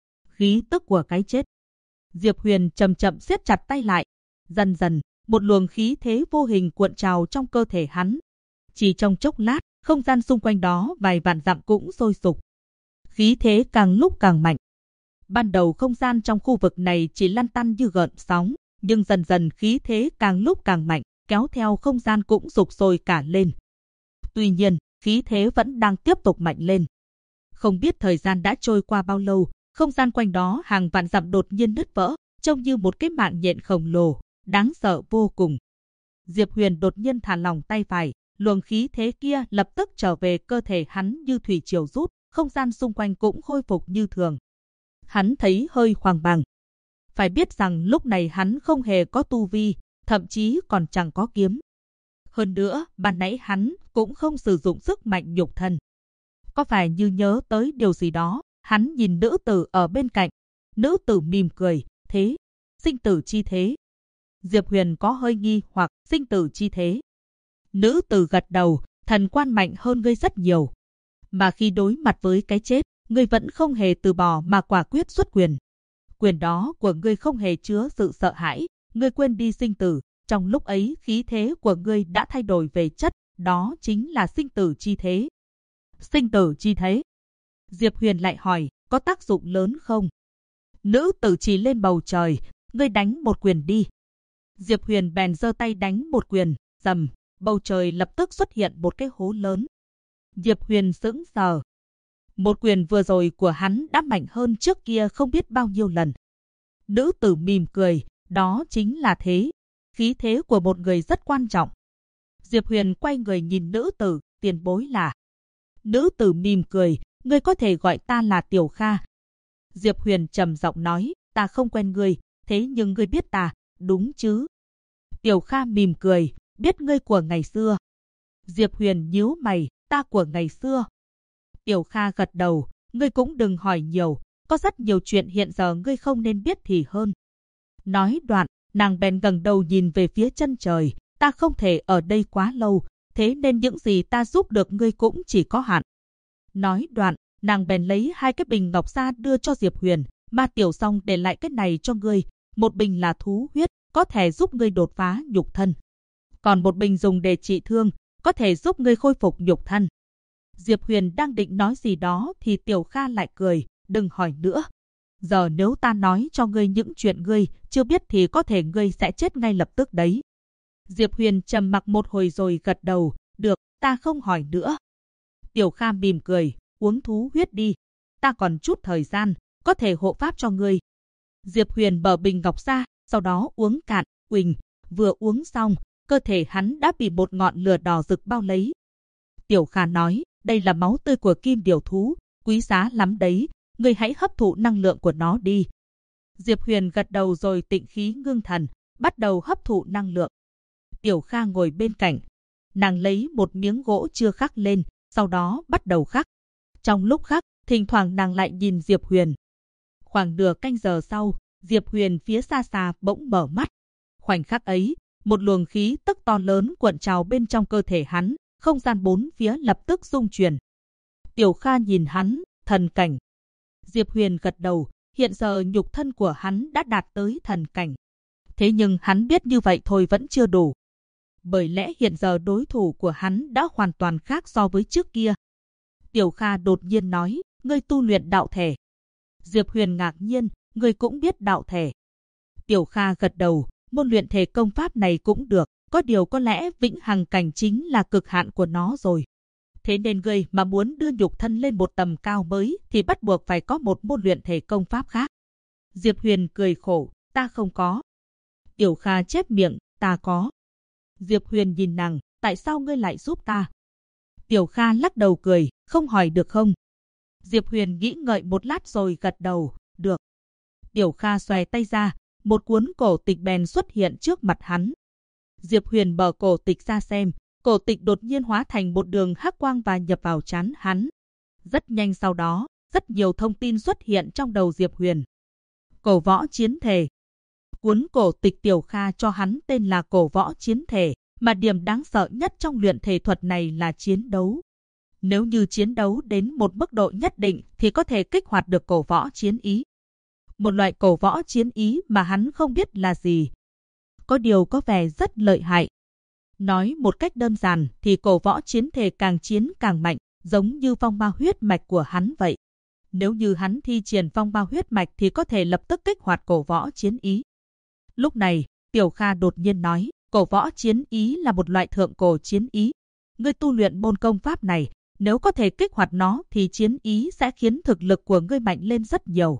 Khí tức của cái chết. Diệp Huyền chậm chậm siết chặt tay lại. Dần dần, một luồng khí thế vô hình cuộn trào trong cơ thể hắn. Chỉ trong chốc lát, không gian xung quanh đó vài vạn dặm cũng sôi sục. Khí thế càng lúc càng mạnh. Ban đầu không gian trong khu vực này chỉ lăn tăn như gợn sóng, nhưng dần dần khí thế càng lúc càng mạnh, kéo theo không gian cũng sục sôi cả lên. Tuy nhiên, khí thế vẫn đang tiếp tục mạnh lên. Không biết thời gian đã trôi qua bao lâu, không gian quanh đó hàng vạn dặm đột nhiên nứt vỡ, trông như một cái mạng nhện khổng lồ, đáng sợ vô cùng. Diệp Huyền đột nhiên thả lỏng tay phải, luồng khí thế kia lập tức trở về cơ thể hắn như thủy triều rút, không gian xung quanh cũng khôi phục như thường. Hắn thấy hơi hoang mang. Phải biết rằng lúc này hắn không hề có tu vi, thậm chí còn chẳng có kiếm. Hơn nữa, ban nãy hắn cũng không sử dụng sức mạnh nhục thân. Có phải như nhớ tới điều gì đó, hắn nhìn nữ tử ở bên cạnh. Nữ tử mỉm cười, thế, sinh tử chi thế. Diệp Huyền có hơi nghi hoặc sinh tử chi thế. Nữ tử gật đầu, thần quan mạnh hơn ngươi rất nhiều. Mà khi đối mặt với cái chết, ngươi vẫn không hề từ bỏ mà quả quyết xuất quyền. Quyền đó của ngươi không hề chứa sự sợ hãi, ngươi quên đi sinh tử. Trong lúc ấy khí thế của ngươi đã thay đổi về chất, đó chính là sinh tử chi thế. Sinh tử chi thế? Diệp Huyền lại hỏi, có tác dụng lớn không? Nữ tử chỉ lên bầu trời, ngươi đánh một quyền đi. Diệp Huyền bèn giơ tay đánh một quyền, rầm, bầu trời lập tức xuất hiện một cái hố lớn. Diệp Huyền sững sờ. Một quyền vừa rồi của hắn đã mạnh hơn trước kia không biết bao nhiêu lần. Nữ tử mỉm cười, đó chính là thế. Khí thế của một người rất quan trọng. Diệp Huyền quay người nhìn nữ tử, tiền bối là. Nữ tử mỉm cười, ngươi có thể gọi ta là Tiểu Kha. Diệp Huyền trầm giọng nói, ta không quen ngươi, thế nhưng ngươi biết ta, đúng chứ? Tiểu Kha mỉm cười, biết ngươi của ngày xưa. Diệp Huyền nhíu mày, ta của ngày xưa. Tiểu Kha gật đầu, ngươi cũng đừng hỏi nhiều, có rất nhiều chuyện hiện giờ ngươi không nên biết thì hơn. Nói đoạn, nàng bèn ngẩng đầu nhìn về phía chân trời, ta không thể ở đây quá lâu, thế nên những gì ta giúp được ngươi cũng chỉ có hạn. Nói đoạn, nàng bèn lấy hai cái bình ngọc ra đưa cho Diệp Huyền, Ma Tiểu Song để lại cái này cho ngươi, một bình là thú huyết, có thể giúp ngươi đột phá nhục thân. Còn một bình dùng để trị thương, có thể giúp ngươi khôi phục nhục thân. Diệp Huyền đang định nói gì đó thì Tiểu Kha lại cười, đừng hỏi nữa. Giờ nếu ta nói cho ngươi những chuyện ngươi chưa biết thì có thể ngươi sẽ chết ngay lập tức đấy. Diệp Huyền trầm mặc một hồi rồi gật đầu, được, ta không hỏi nữa. Tiểu Kha mỉm cười, uống thú huyết đi. ta còn chút thời gian, có thể hộ pháp cho ngươi. Diệp Huyền mở bình ngọc ra, sau đó uống cạn, uỳnh, vừa uống xong, cơ thể hắn đã bị một ngọn lửa đỏ rực bao lấy. Tiểu Kha nói, đây là máu tươi của kim điểu thú, quý giá lắm đấy, ngươi hãy hấp thụ năng lượng của nó đi. Diệp Huyền gật đầu rồi tịnh khí ngưng thần, bắt đầu hấp thụ năng lượng. Tiểu Kha ngồi bên cạnh, nàng lấy một miếng gỗ chưa khắc lên, sau đó bắt đầu khắc. Trong lúc khắc, thỉnh thoảng nàng lại nhìn Diệp Huyền. Khoảng nửa canh giờ sau, Diệp Huyền phía xa xa bỗng mở mắt. Khoảnh khắc ấy, một luồng khí tức to lớn cuộn trào bên trong cơ thể hắn, không gian bốn phía lập tức rung chuyển. Tiểu Kha nhìn hắn, thần cảnh. Diệp Huyền gật đầu, hiện giờ nhục thân của hắn đã đạt tới thần cảnh. Thế nhưng hắn biết như vậy thôi vẫn chưa đủ. Bởi lẽ hiện giờ đối thủ của hắn đã hoàn toàn khác so với trước kia. Tiểu Kha đột nhiên nói, ngươi tu luyện đạo thể. Diệp Huyền ngạc nhiên, ngươi cũng biết đạo thể. Tiểu Kha gật đầu, môn luyện thể công pháp này cũng được, có điều có lẽ vĩnh hằng cảnh chính là cực hạn của nó rồi. Thế nên ngươi mà muốn đưa nhục thân lên một tầm cao mới thì bắt buộc phải có một môn luyện thể công pháp khác. Diệp Huyền cười khổ, ta không có. Tiểu Kha chép miệng, ta có. Diệp Huyền nhìn nàng, tại sao ngươi lại giúp ta? Tiểu Kha lắc đầu cười, không hỏi được không? Diệp Huyền nghĩ ngợi một lát rồi gật đầu, được. Tiểu Kha xòe tay ra, một cuốn cổ tịch bèn xuất hiện trước mặt hắn. Diệp Huyền mở cổ tịch ra xem, cổ tịch đột nhiên hóa thành một đường hắc quang và nhập vào trán hắn. Rất nhanh sau đó, rất nhiều thông tin xuất hiện trong đầu Diệp Huyền. Cổ võ chiến thể. Cuốn cổ tịch Tiểu Kha cho hắn tên là cổ võ chiến thể, mà điểm đáng sợ nhất trong luyện thể thuật này là chiến đấu. Nếu như chiến đấu đến một mức độ nhất định thì có thể kích hoạt được cổ võ chiến ý. Một loại cổ võ chiến ý mà hắn không biết là gì. Có điều có vẻ rất lợi hại. Nói một cách đơn giản thì cổ võ chiến thể càng chiến càng mạnh, giống như phong ma huyết mạch của hắn vậy. Nếu như hắn thi triển phong ma huyết mạch thì có thể lập tức kích hoạt cổ võ chiến ý. Lúc này, Tiểu Kha đột nhiên nói, cổ võ chiến ý là một loại thượng cổ chiến ý. Ngươi tu luyện môn công pháp này, nếu có thể kích hoạt nó thì chiến ý sẽ khiến thực lực của ngươi mạnh lên rất nhiều.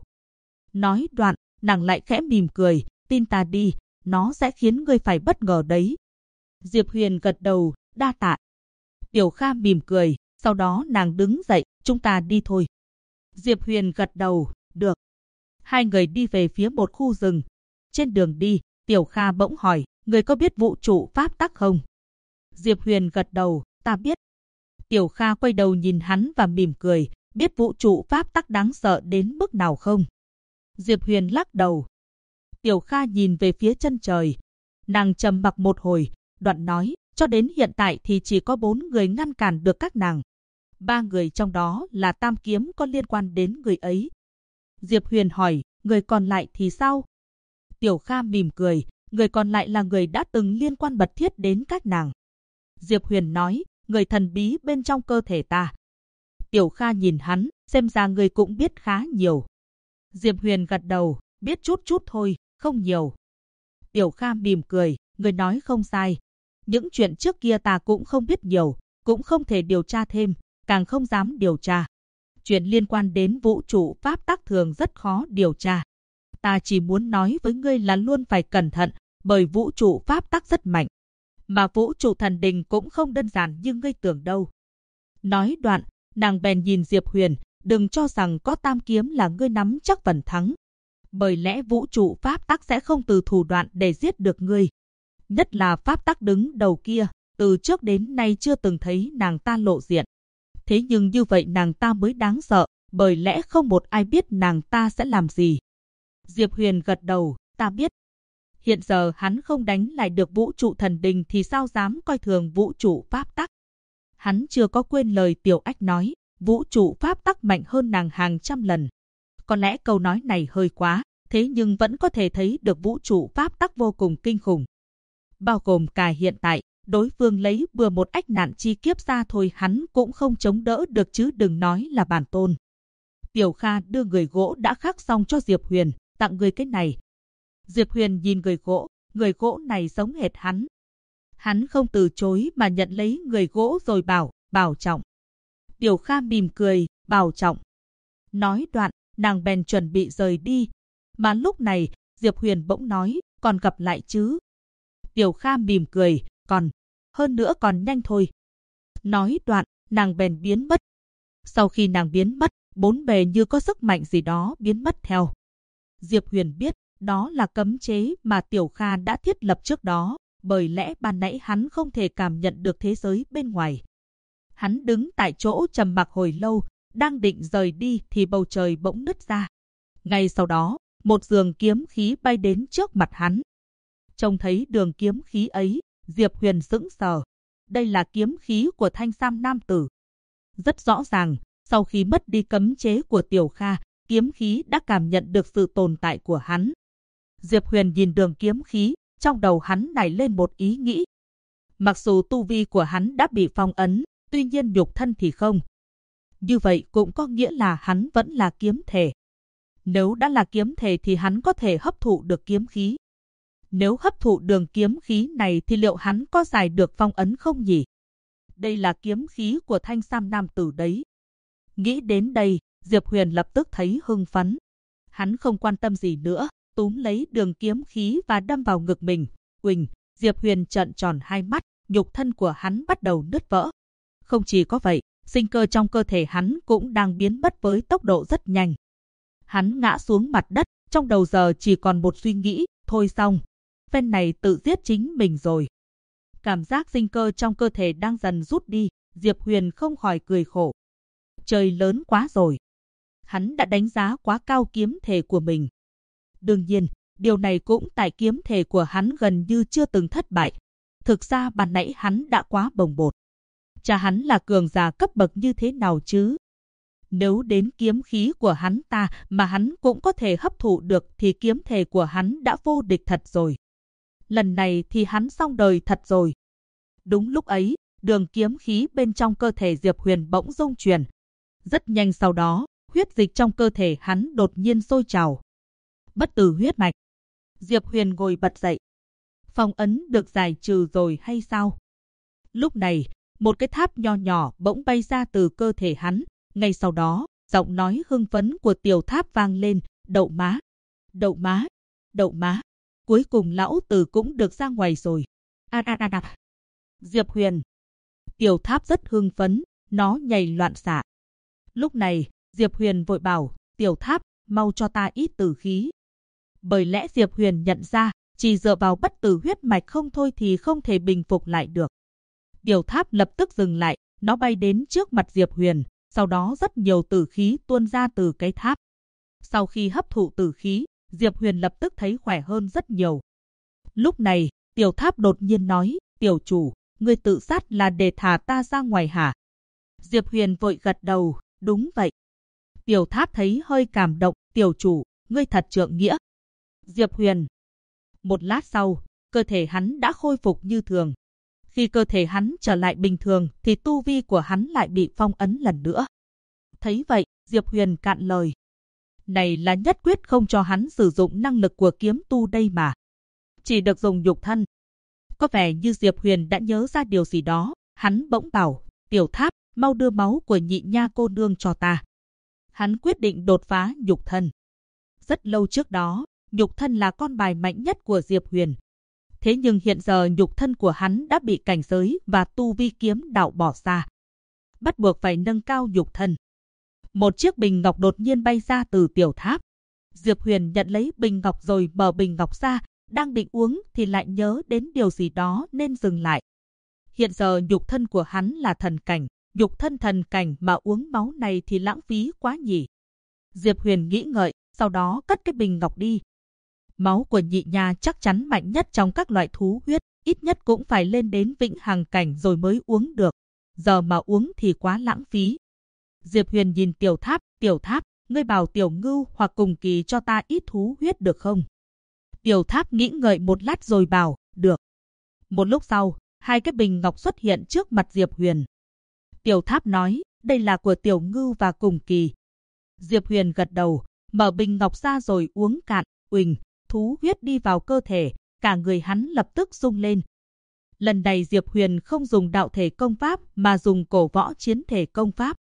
Nói đoạn, nàng lại khẽ mỉm cười, tin ta đi, nó sẽ khiến ngươi phải bất ngờ đấy. Diệp Huyền gật đầu, đa tạ. Tiểu Kha mỉm cười, sau đó nàng đứng dậy, chúng ta đi thôi. Diệp Huyền gật đầu, được. Hai người đi về phía một khu rừng. Trên đường đi, Tiểu Kha bỗng hỏi, ngươi có biết vũ trụ pháp tắc không? Diệp Huyền gật đầu, ta biết. Tiểu Kha quay đầu nhìn hắn và mỉm cười, biết vũ trụ pháp tắc đáng sợ đến mức nào không? Diệp Huyền lắc đầu. Tiểu Kha nhìn về phía chân trời. Nàng trầm mặc một hồi, đoạn nói, cho đến hiện tại thì chỉ có 4 người ngăn cản được các nàng. 3 người trong đó là tam kiếm có liên quan đến người ấy. Diệp Huyền hỏi, người còn lại thì sao? Tiểu Kha mỉm cười, người còn lại là người đã từng liên quan mật thiết đến các nàng. Diệp Huyền nói, người thần bí bên trong cơ thể ta. Tiểu Kha nhìn hắn, xem ra người cũng biết khá nhiều. Diệp Huyền gật đầu, biết chút chút thôi, không nhiều. Tiểu Kha mỉm cười, người nói không sai. Những chuyện trước kia ta cũng không biết nhiều, cũng không thể điều tra thêm, càng không dám điều tra. Chuyện liên quan đến vũ trụ pháp tắc thường rất khó điều tra. Ta chỉ muốn nói với ngươi là luôn phải cẩn thận, bởi vũ trụ pháp tắc rất mạnh. Mà vũ trụ thần đình cũng không đơn giản như ngươi tưởng đâu. Nói đoạn, nàng bèn nhìn Diệp Huyền, đừng cho rằng có tam kiếm là ngươi nắm chắc phần thắng. Bởi lẽ vũ trụ pháp tắc sẽ không từ thủ đoạn để giết được ngươi. Nhất là pháp tắc đứng đầu kia, từ trước đến nay chưa từng thấy nàng ta lộ diện. Thế nhưng như vậy nàng ta mới đáng sợ, bởi lẽ không một ai biết nàng ta sẽ làm gì. Diệp Huyền gật đầu, ta biết. Hiện giờ hắn không đánh lại được vũ trụ thần đình thì sao dám coi thường vũ trụ pháp tắc. Hắn chưa có quên lời Tiểu Ách nói, vũ trụ pháp tắc mạnh hơn nàng hàng trăm lần. Có lẽ câu nói này hơi quá, thế nhưng vẫn có thể thấy được vũ trụ pháp tắc vô cùng kinh khủng. Bao gồm cả hiện tại, đối phương lấy bừa một ách nạn chi kiếp ra thôi hắn cũng không chống đỡ được chứ đừng nói là bản tôn. Tiểu Kha đưa người gỗ đã khắc xong cho Diệp Huyền, tặng người cái này. Diệp Huyền nhìn người gỗ này giống hệt hắn. Hắn không từ chối mà nhận lấy người gỗ rồi bảo trọng. Tiểu Kha mỉm cười, bảo trọng. Nói đoạn, nàng bèn chuẩn bị rời đi. Mà lúc này, Diệp Huyền bỗng nói, còn gặp lại chứ? Tiểu Kha mỉm cười, còn, hơn nữa còn nhanh thôi. Nói đoạn, nàng bèn biến mất. Sau khi nàng biến mất, bốn bề như có sức mạnh gì đó biến mất theo. Diệp Huyền biết, đó là cấm chế mà Tiểu Kha đã thiết lập trước đó, bởi lẽ ban nãy hắn không thể cảm nhận được thế giới bên ngoài. Hắn đứng tại chỗ trầm mặc hồi lâu, đang định rời đi thì bầu trời bỗng nứt ra. Ngay sau đó, một giường kiếm khí bay đến trước mặt hắn. Trông thấy đường kiếm khí ấy, Diệp Huyền sững sờ. Đây là kiếm khí của Thanh Sam nam tử. Rất rõ ràng, sau khi mất đi cấm chế của Tiểu Kha, kiếm khí đã cảm nhận được sự tồn tại của hắn. Diệp Huyền nhìn đường kiếm khí, trong đầu hắn nảy lên một ý nghĩ. Mặc dù tu vi của hắn đã bị phong ấn, tuy nhiên nhục thân thì không. Như vậy cũng có nghĩa là hắn vẫn là kiếm thể. Nếu đã là kiếm thể thì hắn có thể hấp thụ được kiếm khí. Nếu hấp thụ đường kiếm khí này thì liệu hắn có giải được phong ấn không nhỉ? Đây là kiếm khí của Thanh Sam nam tử đấy. Nghĩ đến đây, Diệp Huyền lập tức thấy hưng phấn. Hắn không quan tâm gì nữa, túm lấy đường kiếm khí và đâm vào ngực mình. Uỳnh, Diệp Huyền trợn tròn hai mắt, nhục thân của hắn bắt đầu nứt vỡ. Không chỉ có vậy, sinh cơ trong cơ thể hắn cũng đang biến mất với tốc độ rất nhanh. Hắn ngã xuống mặt đất, trong đầu giờ chỉ còn một suy nghĩ, thôi xong, phen này tự giết chính mình rồi. Cảm giác sinh cơ trong cơ thể đang dần rút đi, Diệp Huyền không khỏi cười khổ. Trời lớn quá rồi. Hắn đã đánh giá quá cao kiếm thể của mình. Đương nhiên, điều này cũng tại kiếm thể của hắn gần như chưa từng thất bại. Thực ra ban nãy hắn đã quá bồng bột. Cha hắn là cường giả cấp bậc như thế nào chứ? Nếu đến kiếm khí của hắn ta mà hắn cũng có thể hấp thụ được thì kiếm thể của hắn đã vô địch thật rồi. Lần này thì hắn xong đời thật rồi. Đúng lúc ấy, đường kiếm khí bên trong cơ thể Diệp Huyền bỗng rung chuyển. Rất nhanh sau đó, huyết dịch trong cơ thể hắn đột nhiên sôi trào. Bất tử huyết mạch. Diệp Huyền ngồi bật dậy. Phong ấn được giải trừ rồi hay sao? Lúc này, một cái tháp nho nhỏ bỗng bay ra từ cơ thể hắn. Ngay sau đó, giọng nói hưng phấn của Tiểu Tháp vang lên, đậu má, đậu má, đậu má. Cuối cùng lão tử cũng được ra ngoài rồi. Diệp Huyền. Tiểu Tháp rất hưng phấn, nó nhảy loạn xạ. Lúc này, Diệp Huyền vội bảo, Tiểu Tháp, mau cho ta ít tử khí. Bởi lẽ Diệp Huyền nhận ra, chỉ dựa vào bất tử huyết mạch không thôi thì không thể bình phục lại được. Tiểu Tháp lập tức dừng lại, nó bay đến trước mặt Diệp Huyền, sau đó rất nhiều tử khí tuôn ra từ cái tháp. Sau khi hấp thụ tử khí, Diệp Huyền lập tức thấy khỏe hơn rất nhiều. Lúc này, Tiểu Tháp đột nhiên nói, Tiểu chủ, ngươi tự sát là để thả ta ra ngoài hả? Diệp Huyền vội gật đầu, đúng vậy. Tiểu Tháp thấy hơi cảm động, Tiểu chủ, ngươi thật trượng nghĩa. Diệp Huyền. Một lát sau, cơ thể hắn đã khôi phục như thường. Khi cơ thể hắn trở lại bình thường thì tu vi của hắn lại bị phong ấn lần nữa. Thấy vậy, Diệp Huyền cạn lời. Này là nhất quyết không cho hắn sử dụng năng lực của kiếm tu đây mà. Chỉ được dùng nhục thân. Có vẻ như Diệp Huyền đã nhớ ra điều gì đó. Hắn bỗng bảo, Tiểu Tháp, mau đưa máu của Nhị Nha cô nương cho ta. Hắn quyết định đột phá nhục thân. Rất lâu trước đó, nhục thân là con bài mạnh nhất của Diệp Huyền. Thế nhưng hiện giờ nhục thân của hắn đã bị cảnh giới và tu vi kiếm đạo bỏ xa. Bắt buộc phải nâng cao nhục thân. Một chiếc bình ngọc đột nhiên bay ra từ Tiểu Tháp. Diệp Huyền nhận lấy bình ngọc rồi mở bình ngọc ra, đang định uống thì lại nhớ đến điều gì đó nên dừng lại. Hiện giờ nhục thân của hắn là thần cảnh, nhục thân thần cảnh mà uống máu này thì lãng phí quá nhỉ. Diệp Huyền nghĩ ngợi, sau đó cất cái bình ngọc đi. Máu của Nhị Nha chắc chắn mạnh nhất trong các loại thú huyết, ít nhất cũng phải lên đến vĩnh hằng cảnh rồi mới uống được. Giờ mà uống thì quá lãng phí. Diệp Huyền nhìn Tiểu Tháp, ngươi bảo Tiểu Ngưu hoặc Cùng Kỳ cho ta ít thú huyết được không? Tiểu Tháp nghĩ ngợi một lát rồi bảo, được. Một lúc sau, hai cái bình ngọc xuất hiện trước mặt Diệp Huyền. Tiểu Tháp nói, đây là của Tiểu Ngưu và Cùng Kỳ. Diệp Huyền gật đầu, mở bình ngọc ra rồi uống cạn, uỳnh, thú huyết đi vào cơ thể, cả người hắn lập tức rung lên. Lần này Diệp Huyền không dùng đạo thể công pháp mà dùng cổ võ chiến thể công pháp.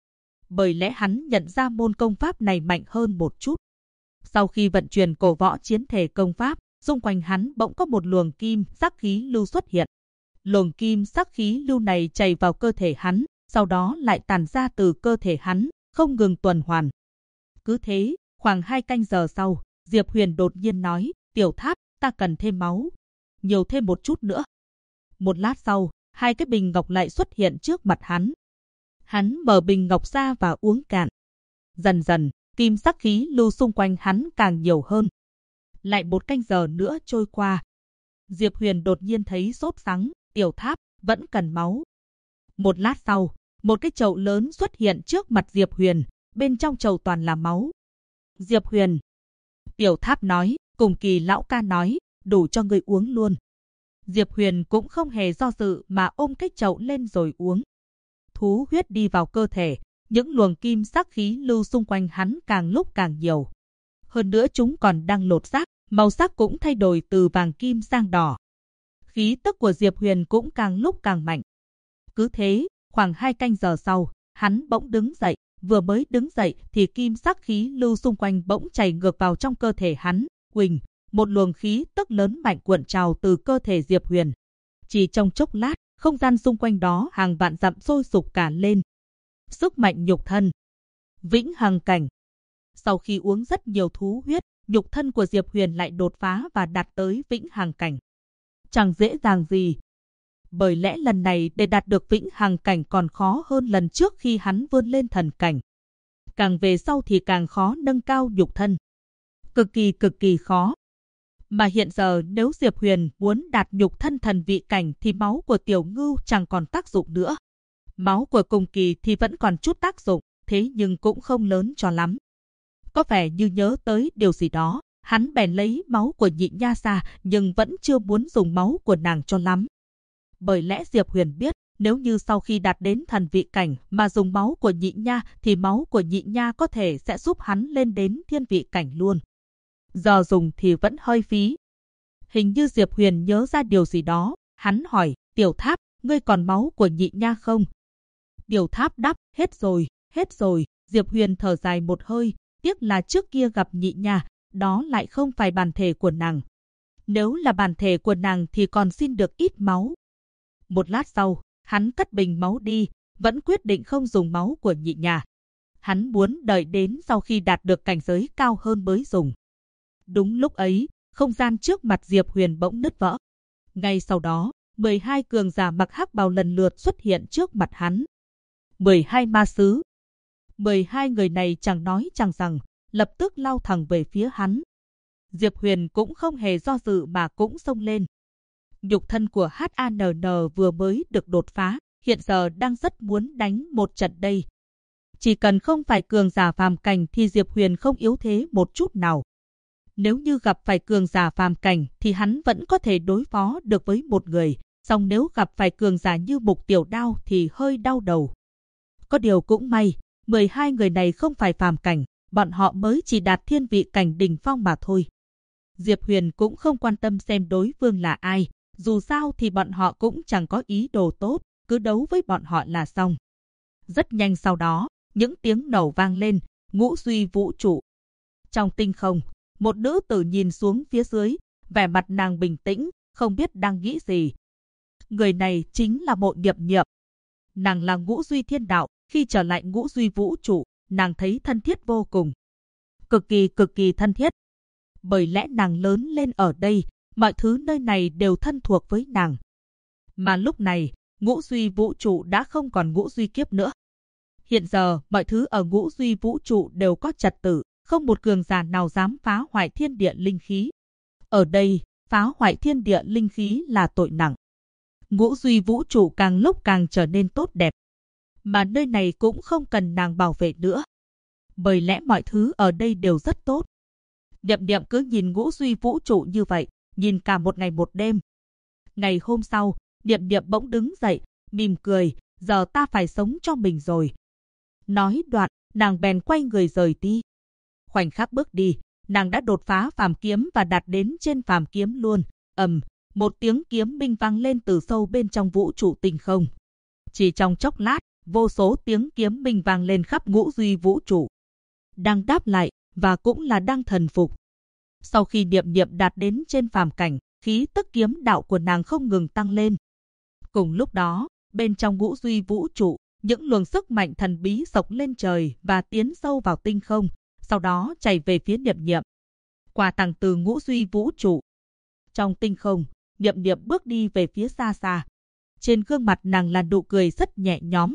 bởi lẽ hắn nhận ra môn công pháp này mạnh hơn một chút. Sau khi vận chuyển cổ võ chiến thể công pháp, xung quanh hắn bỗng có một luồng kim sắc khí lưu xuất hiện. Luồng kim sắc khí lưu này chảy vào cơ thể hắn, sau đó lại tản ra từ cơ thể hắn, không ngừng tuần hoàn. Cứ thế, khoảng 2 canh giờ sau, Diệp Huyền đột nhiên nói, Tiểu Tháp, ta cần thêm máu. Nhiều thêm một chút nữa. Một lát sau, 2 cái bình ngọc lại xuất hiện trước mặt hắn. Hắn mở bình ngọc ra và uống cạn. Dần dần, kim sắc khí lưu xung quanh hắn càng nhiều hơn. Lại 1 canh giờ nữa trôi qua. Diệp Huyền đột nhiên thấy sốt sắng, Tiểu Tháp, vẫn cần máu. Một lát sau, một cái chậu lớn xuất hiện trước mặt Diệp Huyền, bên trong chậu toàn là máu. Diệp Huyền. Tiểu Tháp nói, cùng Kỳ lão ca nói, đủ cho người uống luôn. Diệp Huyền cũng không hề do dự mà ôm cái chậu lên rồi uống. Thú huyết đi vào cơ thể, những luồng kim sắc khí lưu xung quanh hắn càng lúc càng nhiều. Hơn nữa chúng còn đang lột xác, màu sắc cũng thay đổi từ vàng kim sang đỏ. Khí tức của Diệp Huyền cũng càng lúc càng mạnh. Cứ thế, khoảng 2 canh giờ sau, hắn bỗng đứng dậy. Vừa mới đứng dậy thì kim sắc khí lưu xung quanh bỗng chảy ngược vào trong cơ thể hắn. Huỳnh, một luồng khí tức lớn mạnh cuộn trào từ cơ thể Diệp Huyền. Chỉ trong chốc lát, không gian xung quanh đó hàng vạn dặm sôi sục cả lên. Sức mạnh nhục thân. Vĩnh hằng cảnh. Sau khi uống rất nhiều thú huyết, nhục thân của Diệp Huyền lại đột phá và đạt tới vĩnh hằng cảnh. Chẳng dễ dàng gì. Bởi lẽ lần này để đạt được vĩnh hằng cảnh còn khó hơn lần trước khi hắn vươn lên thần cảnh. Càng về sau thì càng khó nâng cao nhục thân. Cực kỳ khó. Mà hiện giờ nếu Diệp Huyền muốn đạt nhục thân thần vị cảnh thì máu của Tiểu Ngưu chẳng còn tác dụng nữa. Máu của Cùng Kỳ thì vẫn còn chút tác dụng, thế nhưng cũng không lớn cho lắm. Có vẻ như nhớ tới điều gì đó, hắn bèn lấy máu của Nhị Nha ra nhưng vẫn chưa muốn dùng máu của nàng cho lắm. Bởi lẽ Diệp Huyền biết, nếu như sau khi đạt đến thần vị cảnh mà dùng máu của Nhị Nha thì máu của Nhị Nha có thể sẽ giúp hắn lên đến thiên vị cảnh luôn. Giờ dùng thì vẫn hơi phí. Hình như Diệp Huyền nhớ ra điều gì đó, hắn hỏi, Tiểu Tháp, ngươi còn máu của Nhị Nha không? Tiểu Tháp đáp, hết rồi. Diệp Huyền thở dài một hơi, tiếc là trước kia gặp Nhị Nha, đó lại không phải bản thể của nàng. Nếu là bản thể của nàng thì còn xin được ít máu. Một lát sau, hắn cất bình máu đi, vẫn quyết định không dùng máu của Nhị Nha. Hắn muốn đợi đến sau khi đạt được cảnh giới cao hơn mới dùng. Đúng lúc ấy, không gian trước mặt Diệp Huyền bỗng nứt vỡ. Ngay sau đó, 12 cường giả mặc hắc bào lần lượt xuất hiện trước mặt hắn. 12 ma sứ. 12 người này chẳng nói chẳng rằng, lập tức lao thẳng về phía hắn. Diệp Huyền cũng không hề do dự mà cũng xông lên. Nhục thân của HANN vừa mới được đột phá, hiện giờ đang rất muốn đánh một trận đây. Chỉ cần không phải cường giả phàm cảnh thì Diệp Huyền không yếu thế một chút nào. Nếu như gặp phải cường giả phàm cảnh thì hắn vẫn có thể đối phó được với một người, song nếu gặp phải cường giả như Mục Tiểu Đao thì hơi đau đầu. Có điều cũng may, 12 người này không phải phàm cảnh, bọn họ mới chỉ đạt thiên vị cảnh đỉnh phong mà thôi. Diệp Huyền cũng không quan tâm xem đối phương là ai, dù sao thì bọn họ cũng chẳng có ý đồ tốt, cứ đấu với bọn họ là xong. Rất nhanh sau đó, những tiếng nổ vang lên, ngũ duy vũ trụ. Trong tinh không, một nữ tử nhìn xuống phía dưới, vẻ mặt nàng bình tĩnh, không biết đang nghĩ gì. Người này chính là Mộ Niệm Niệm. Nàng là ngũ duy thiên đạo, khi trở lại ngũ duy vũ trụ, nàng thấy thân thiết vô cùng. Cực kỳ thân thiết. Bởi lẽ nàng lớn lên ở đây, mọi thứ nơi này đều thân thuộc với nàng. Mà lúc này, ngũ duy vũ trụ đã không còn ngũ duy kiếp nữa. Hiện giờ, mọi thứ ở ngũ duy vũ trụ đều có trật tự, không một cường giả nào dám phá hoại thiên địa linh khí. Ở đây, phá hoại thiên địa linh khí là tội nặng. Ngũ duy vũ trụ càng lúc càng trở nên tốt đẹp. Mà nơi này cũng không cần nàng bảo vệ nữa. Bởi lẽ mọi thứ ở đây đều rất tốt. Niệm Niệm cứ nhìn ngũ duy vũ trụ như vậy, nhìn cả một ngày một đêm. Ngày hôm sau, Niệm Niệm bỗng đứng dậy, mỉm cười, giờ ta phải sống cho mình rồi. Nói đoạn, nàng bèn quay người rời đi. Khoảnh khắc bước đi, nàng đã đột phá phàm kiếm và đạt đến trên phàm kiếm luôn. Một tiếng kiếm minh vang lên từ sâu bên trong vũ trụ tinh không. Chỉ trong chốc lát, vô số tiếng kiếm minh vang lên khắp ngũ duy vũ trụ. Đang đáp lại, và cũng là đang thần phục. Sau khi Niệm Niệm đạt đến trên phàm cảnh, khí tức kiếm đạo của nàng không ngừng tăng lên. Cùng lúc đó, bên trong ngũ duy vũ trụ, những luồng sức mạnh thần bí xộc lên trời và tiến sâu vào tinh không, sau đó chạy về phía Niệm Niệm. Quà tặng từ ngũ duy vũ trụ. Trong tinh không, Niệm Niệm bước đi về phía xa xa. Trên gương mặt nàng là nụ cười rất nhẹ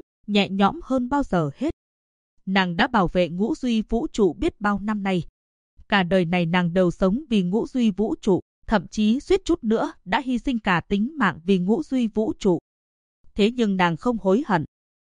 nhõm hơn bao giờ hết. Nàng đã bảo vệ ngũ duy vũ trụ biết bao năm nay. Cả đời này nàng đều sống vì ngũ duy vũ trụ, thậm chí suýt chút nữa đã hy sinh cả tính mạng vì ngũ duy vũ trụ. Thế nhưng nàng không hối hận.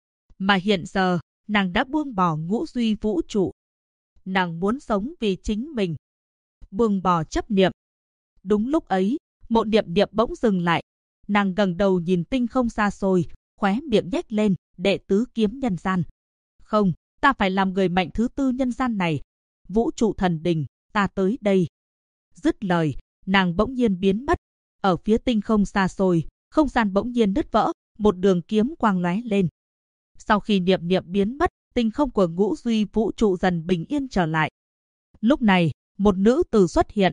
Mà hiện giờ, nàng đã buông bỏ ngũ duy vũ trụ. Nàng muốn sống vì chính mình. Buông bỏ chấp niệm. Đúng lúc ấy, Mộ Niệm Niệm bỗng dừng lại. Nàng ngẩng đầu nhìn tinh không xa xôi, khóe miệng nhếch lên, đệ tứ kiếm nhân gian. Không, ta phải làm người mạnh thứ tư nhân gian này. Vũ trụ thần đình, ta tới đây. Dứt lời, nàng bỗng nhiên biến mất. Ở phía tinh không xa xôi, không gian bỗng nhiên nứt vỡ, một đường kiếm quang lóe lên. Sau khi Niệm Niệm biến mất, tinh không của ngũ duy vũ trụ dần bình yên trở lại. Lúc này, một nữ tử xuất hiện.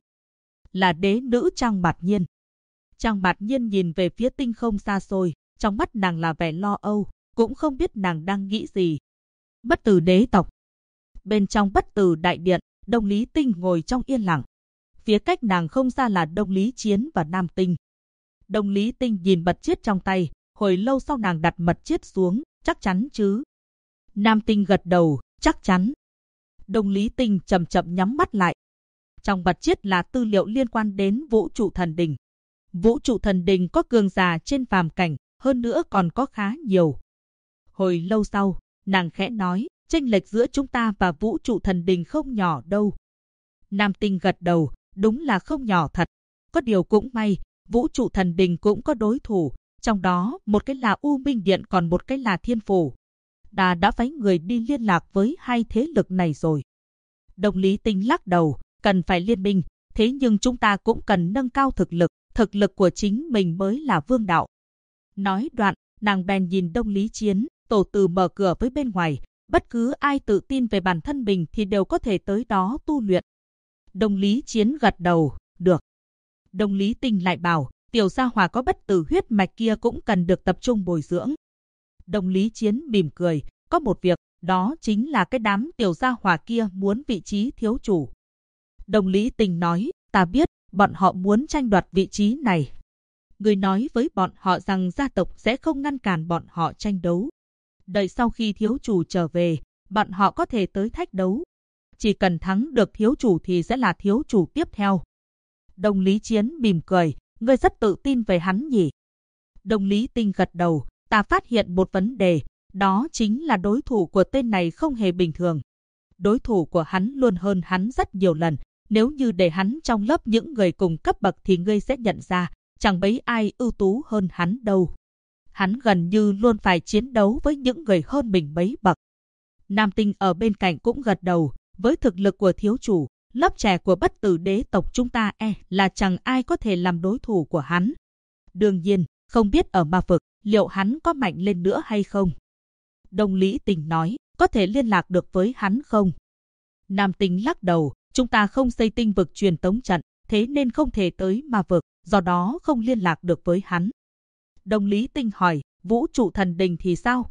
Là đế nữ Trang Mạt Nhiên. Trang Mạt Nhiên nhìn về phía tinh không xa xôi, trong mắt nàng là vẻ lo âu, cũng không biết nàng đang nghĩ gì. Bất Tử đế tộc. Bên trong Bất Tử đại điện, Đông Lý Tinh ngồi trong yên lặng. Phía cách nàng không xa là Đông Lý Chiến và Nam Tinh. Đông Lý Tinh nhìn mật chiết trong tay, hồi lâu sau nàng đặt mật chiết xuống, chắc chắn chứ? Nam Tinh gật đầu, chắc chắn. Đông Lý Tinh chậm chậm nhắm mắt lại. Trong mật chiết là tư liệu liên quan đến vũ trụ thần đình. Vũ trụ thần đình có cường giả trên phàm cảnh, hơn nữa còn có khá nhiều. Hồi lâu sau, nàng khẽ nói, chênh lệch giữa chúng ta và vũ trụ thần đình không nhỏ đâu. Nam Tinh gật đầu, đúng là không nhỏ thật. Có điều cũng may, vũ trụ thần đình cũng có đối thủ, trong đó một cái là U Minh Điện còn một cái là Thiên Phủ. đã phái người đi liên lạc với hai thế lực này rồi. Đông Lý Tinh lắc đầu, cần phải liên minh, thế nhưng chúng ta cũng cần nâng cao thực lực của chính mình mới là vương đạo. Nói đoạn, nàng bèn nhìn Đông Lý Chiến, tổ từ mở cửa với bên ngoài, bất cứ ai tự tin về bản thân mình thì đều có thể tới đó tu luyện. Đông Lý Chiến gật đầu, được. Đông Lý Tinh lại bảo, tiểu gia hỏa có bất tử huyết mạch kia cũng cần được tập trung bồi dưỡng. Đông Lý Chiến mỉm cười, có một việc, đó chính là cái đám tiểu gia hỏa kia muốn vị trí thiếu chủ. Đông Lý Tinh nói, ta biết, bọn họ muốn tranh đoạt vị trí này. Người nói với bọn họ rằng gia tộc sẽ không ngăn cản bọn họ tranh đấu. Đợi sau khi thiếu chủ trở về, bọn họ có thể tới thách đấu. Chỉ cần thắng được thiếu chủ thì sẽ là thiếu chủ tiếp theo. Đông Lý Chiến mỉm cười, ngươi rất tự tin về hắn nhỉ? Đông Lý Tinh gật đầu, ta phát hiện một vấn đề, đó chính là đối thủ của tên này không hề bình thường. Đối thủ của hắn luôn hơn hắn rất nhiều lần, nếu như để hắn trong lớp những người cùng cấp bậc thì ngươi sẽ nhận ra, chẳng mấy ai ưu tú hơn hắn đâu. Hắn gần như luôn phải chiến đấu với những người hơn mình mấy bậc. Nam Tinh ở bên cạnh cũng gật đầu, với thực lực của thiếu chủ, lớp trẻ của bất tử đế tộc chúng ta là chẳng ai có thể làm đối thủ của hắn. Đương nhiên, không biết ở ma vực, liệu hắn có mạnh lên nữa hay không? Đông Lý Tinh nói, có thể liên lạc được với hắn không? Nam Tinh lắc đầu, chúng ta không xây tinh vực truyền tống trận, thế nên không thể tới ma vực, do đó không liên lạc được với hắn. Đông Lý Tinh hỏi, vũ trụ thần đình thì sao?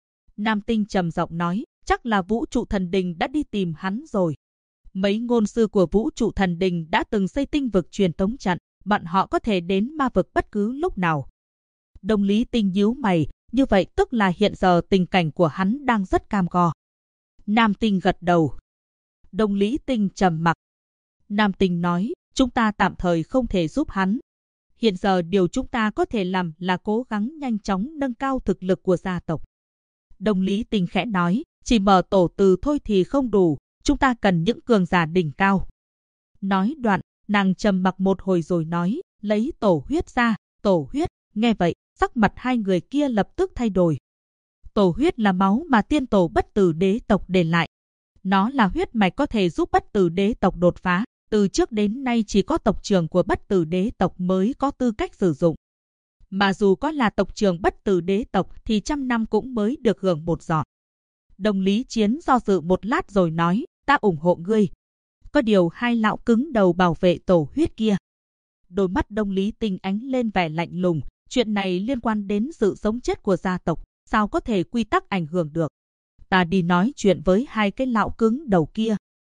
Nam Tinh trầm giọng nói, chắc là vũ trụ thần đình đã đi tìm hắn rồi. Mấy ngôn sư của vũ trụ thần đình đã từng xây tinh vực truyền tống trận, bọn họ có thể đến ma vực bất cứ lúc nào. Đông Lý Tinh nhíu mày, như vậy tức là hiện giờ tình cảnh của hắn đang rất cam go. Nam Tinh gật đầu. Đông Lý Tinh trầm mặc. Nam Tinh nói, chúng ta tạm thời không thể giúp hắn. Hiện giờ điều chúng ta có thể làm là cố gắng nhanh chóng nâng cao thực lực của gia tộc. Đông Lý Tinh khẽ nói, chỉ mở tổ từ thôi thì không đủ, chúng ta cần những cường giả đỉnh cao. Nói đoạn, nàng trầm mặc một hồi rồi nói, lấy tổ huyết ra, tổ huyết. Nghe vậy, sắc mặt hai người kia lập tức thay đổi. Tổ huyết là máu mà tiên tổ bất tử đế tộc để lại. Nó là huyết mạch có thể giúp bất tử đế tộc đột phá. Từ trước đến nay chỉ có tộc trưởng của bất tử đế tộc mới có tư cách sử dụng. Mà dù có là tộc trưởng Bất Tử đế tộc thì 100 năm cũng mới được hưởng một giọt. Đồng Lý Chiến do dự một lát rồi nói, ta ủng hộ ngươi. Có điều hai lão cứng đầu bảo vệ tổ huyết kia. Đôi mắt Đông Lý Tinh ánh lên vẻ lạnh lùng, chuyện này liên quan đến sự sống chết của gia tộc, sao có thể quy tắc ảnh hưởng được. Ta đi nói chuyện với hai cái lão cứng đầu kia.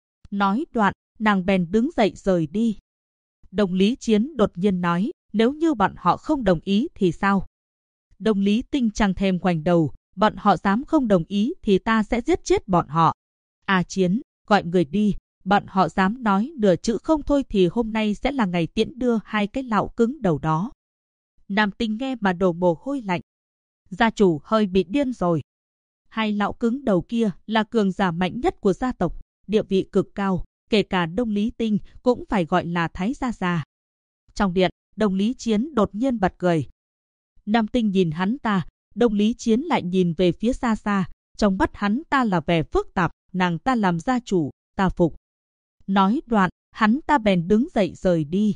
Nói đoạn, nàng bèn đứng dậy rời đi. Đồng Lý Chiến đột nhiên nói, nếu như bọn họ không đồng ý thì sao? Đồng Lý Tinh chẳng thèm ngoảnh đầu, bọn họ dám không đồng ý thì ta sẽ giết chết bọn họ. À Chiến, gọi người đi, bọn họ dám nói nửa chữ không thôi thì hôm nay sẽ là ngày tiễn đưa hai cái lão cứng đầu đó. Nam Tinh nghe mà đổ mồ hôi lạnh. Gia chủ hơi bị điên rồi. Hai lão cứng đầu kia là cường giả mạnh nhất của gia tộc, địa vị cực cao, kể cả Đông Lý Tinh cũng phải gọi là Thái gia già. Trong điện, Đồng Lý Chiến đột nhiên bật cười. Nam Tinh nhìn hắn ta, Đồng Lý Chiến lại nhìn về phía xa xa, trong mắt hắn ta là vẻ phức tạp, nàng ta làm gia chủ, ta phục. Nói đoạn, hắn ta bèn đứng dậy rời đi.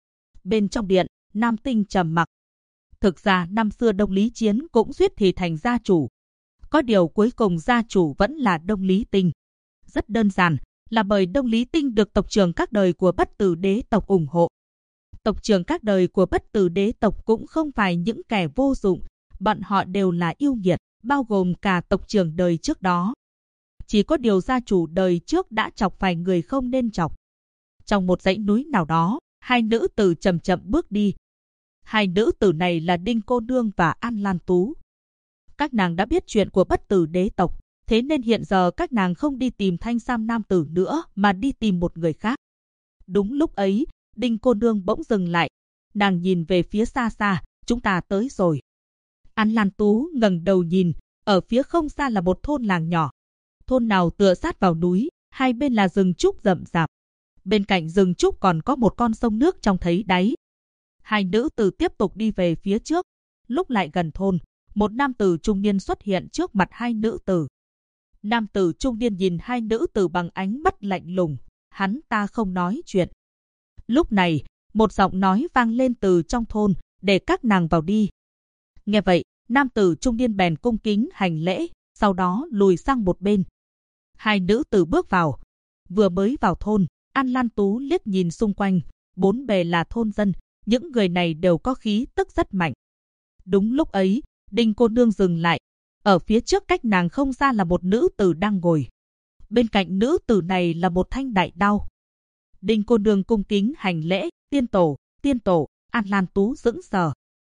Bên trong điện, Nam Tinh trầm mặc. Thực ra năm xưa Đông Lý Chiến cũng suýt thì thành gia chủ. Có điều cuối cùng gia chủ vẫn là Đông Lý Tinh. Rất đơn giản, là bởi Đông Lý Tinh được tộc trưởng các đời của Bất Tử đế tộc ủng hộ. Tộc trưởng các đời của Bất Tử đế tộc cũng không phải những kẻ vô dụng, bọn họ đều là yêu nghiệt, bao gồm cả tộc trưởng đời trước đó. Chỉ có điều gia chủ đời trước đã chọc phải người không nên chọc. Trong một dãy núi nào đó, hai nữ tử chậm chậm bước đi. Hai nữ tử này là Đinh Cô Nương và An Lan Tú. Các nàng đã biết chuyện của Bất Tử đế tộc, thế nên hiện giờ các nàng không đi tìm Thanh Sam nam tử nữa mà đi tìm một người khác. Đúng lúc ấy, Đinh Cô Nương bỗng dừng lại. Nàng nhìn về phía xa xa, chúng ta tới rồi. An Lan Tú ngẩng đầu nhìn, ở phía không xa là một thôn làng nhỏ. Thôn nào tựa sát vào núi, hai bên là rừng trúc rậm rạp. Bên cạnh rừng trúc còn có một con sông nước trong thấy đáy. Hai nữ tử tiếp tục đi về phía trước. Lúc lại gần thôn, một nam tử trung niên xuất hiện trước mặt hai nữ tử. Nam tử trung niên nhìn hai nữ tử bằng ánh mắt lạnh lùng, hắn ta không nói chuyện. Lúc này, một giọng nói vang lên từ trong thôn, để các nàng vào đi. Nghe vậy, nam tử trung niên bèn cung kính hành lễ, sau đó lùi sang một bên. Hai nữ tử bước vào. Vừa mới vào thôn, An Lan Tú liếc nhìn xung quanh, bốn bề là thôn dân, những người này đều có khí tức rất mạnh. Đúng lúc ấy, Đinh Cô Nương dừng lại. Ở phía trước cách nàng không xa là một nữ tử đang ngồi. Bên cạnh nữ tử này là một thanh đại đao. Đinh Cô Nương cung kính hành lễ, tiên tổ, An Lan Tú sững sờ.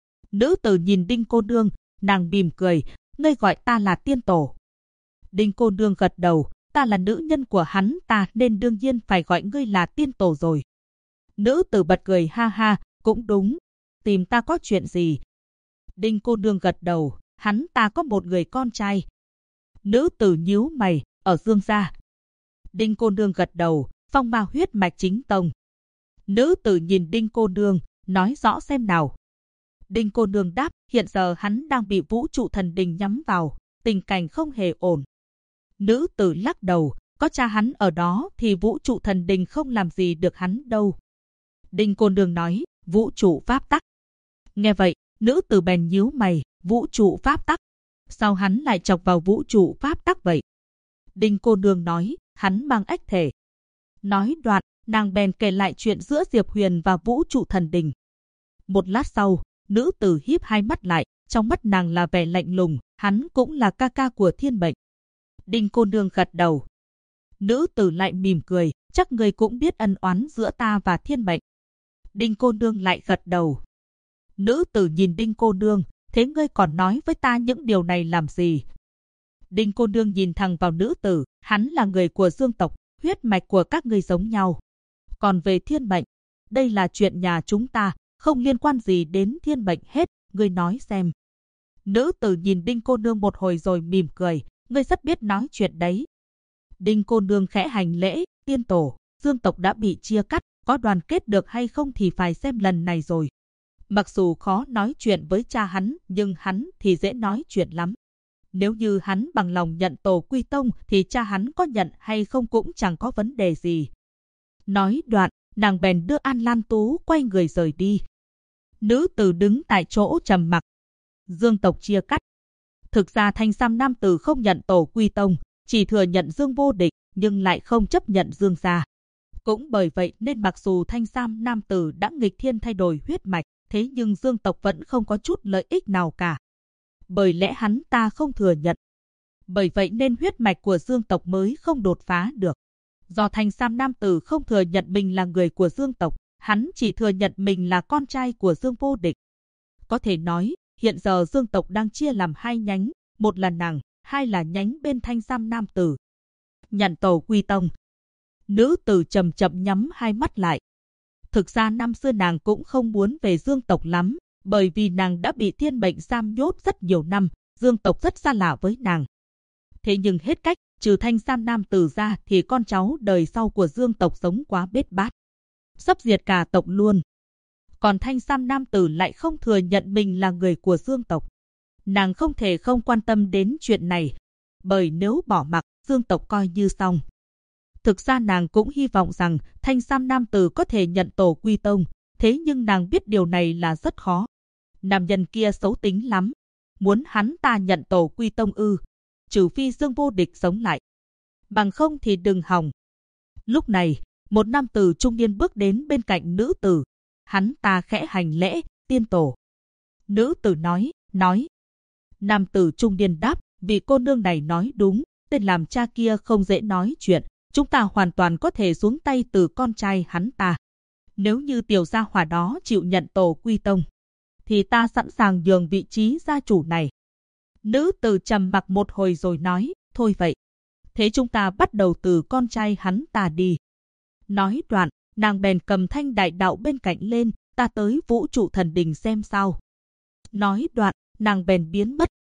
Nữ tử nhìn Đinh Cô Nương, nàng mỉm cười, ngươi gọi ta là tiên tổ. Đinh Cô Nương gật đầu, ta là nữ nhân của hắn ta nên đương nhiên phải gọi ngươi là tiên tổ rồi. Nữ tử bật cười ha ha, cũng đúng, tìm ta có chuyện gì? Đinh Cô Nương gật đầu, hắn ta có một người con trai. Nữ tử nhíu mày, ở Dương gia. Đinh Cô Nương gật đầu, phong ma huyết mạch chính tông. Nữ tử nhìn Đinh Cô Nương, nói rõ xem nào. Đinh Cô Nương đáp, hiện giờ hắn đang bị vũ trụ thần đình nhắm vào, tình cảnh không hề ổn. Nữ tử lắc đầu, có cha hắn ở đó thì vũ trụ thần đình không làm gì được hắn đâu. Đinh Cô Nương nói, vũ trụ pháp tắc. Nghe vậy, nữ tử bèn nhíu mày, vũ trụ pháp tắc. Sao hắn lại chọc vào vũ trụ pháp tắc vậy? Đinh Cô Nương nói, hắn mang ách thể. Nói đoạn, nàng bèn kể lại chuyện giữa Diệp Huyền và vũ trụ thần đình. Một lát sau, nữ tử híp hai mắt lại, trong mắt nàng là vẻ lạnh lùng, hắn cũng là ca ca của Thiên Mệnh. Đinh Cô Nương gật đầu. Nữ tử lại mỉm cười, chắc người cũng biết ân oán giữa ta và Thiên Mệnh. Đinh Cô Nương lại gật đầu. Nữ tử nhìn Đinh Cô Nương, thế ngươi còn nói với ta những điều này làm gì? Đinh Cô Nương nhìn thẳng vào nữ tử, hắn là người của Dương tộc, huyết mạch của các ngươi giống nhau. Còn về Thiên Mệnh, đây là chuyện nhà chúng ta, không liên quan gì đến Thiên Mệnh hết, ngươi nói xem. Nữ tử nhìn Đinh Cô Nương một hồi rồi mỉm cười, ngươi rất biết nói chuyện đấy. Đinh Cô Nương khẽ hành lễ, tiên tổ, Dương tộc đã bị chia cắt, có đoàn kết được hay không thì phải xem lần này rồi. Mặc dù khó nói chuyện với cha hắn, nhưng hắn thì dễ nói chuyện lắm. Nếu như hắn bằng lòng nhận tổ quy tông thì cha hắn có nhận hay không cũng chẳng có vấn đề gì. Nói đoạn, nàng bèn đưa An Lan Tú quay người rời đi. Nữ tử đứng tại chỗ trầm mặc. Dương tộc chia cắt. Thực ra Thanh Sam nam tử không nhận tổ quy tông, chỉ thừa nhận Dương vô địch, nhưng lại không chấp nhận Dương gia. Cũng bởi vậy nên mặc dù Thanh Sam nam tử đã nghịch thiên thay đổi huyết mạch, thế nhưng Dương tộc vẫn không có chút lợi ích nào cả. Bởi lẽ hắn ta không thừa nhận. Bởi vậy nên huyết mạch của Dương tộc mới không đột phá được. Do Thanh Sam nam tử không thừa nhận mình là người của Dương tộc, hắn chỉ thừa nhận mình là con trai của Dương vô địch. Có thể nói, hiện giờ Dương tộc đang chia làm hai nhánh, một là nàng, hai là nhánh bên Thanh Sam nam tử. Nhận tổ quy tông. Nữ tử chậm chậm nhắm hai mắt lại. Thực ra năm xưa nàng cũng không muốn về Dương tộc lắm, bởi vì nàng đã bị thiên mệnh giam nhốt rất nhiều năm, Dương tộc rất xa lạ với nàng. Thế nhưng hết cách, trừ Thanh Sam nam tử ra thì con cháu đời sau của Dương tộc sống quá bết bát, sắp diệt cả tộc luôn. Còn Thanh Sam nam tử lại không thừa nhận mình là người của Dương tộc. Nàng không thể không quan tâm đến chuyện này, bởi nếu bỏ mặc, Dương tộc coi như xong. Thực ra nàng cũng hy vọng rằng Thanh Sam nam tử có thể nhận tổ quy tông, thế nhưng nàng biết điều này là rất khó. Nam nhân kia xấu tính lắm, muốn hắn ta nhận tổ quy tông ư, trừ phi Dương vô địch sống lại. Bằng không thì đừng hòng. Lúc này, một nam tử trung niên bước đến bên cạnh nữ tử. Hắn ta khẽ hành lễ, tiên tổ. Nữ tử nói. Nam tử trung niên đáp, vì cô nương này nói đúng, tên làm cha kia không dễ nói chuyện. Chúng ta hoàn toàn có thể xuống tay từ con trai hắn ta. Nếu như tiểu gia hỏa đó chịu nhận tổ quy tông, thì ta sẵn sàng nhường vị trí gia chủ này. Nữ tử trầm mặc một hồi rồi nói, thôi vậy. Thế chúng ta bắt đầu từ con trai hắn ta đi. Nói đoạn, nàng bèn cầm thanh đại đạo bên cạnh lên, ta tới vũ trụ thần đình xem sao. Nói đoạn, nàng bèn biến mất.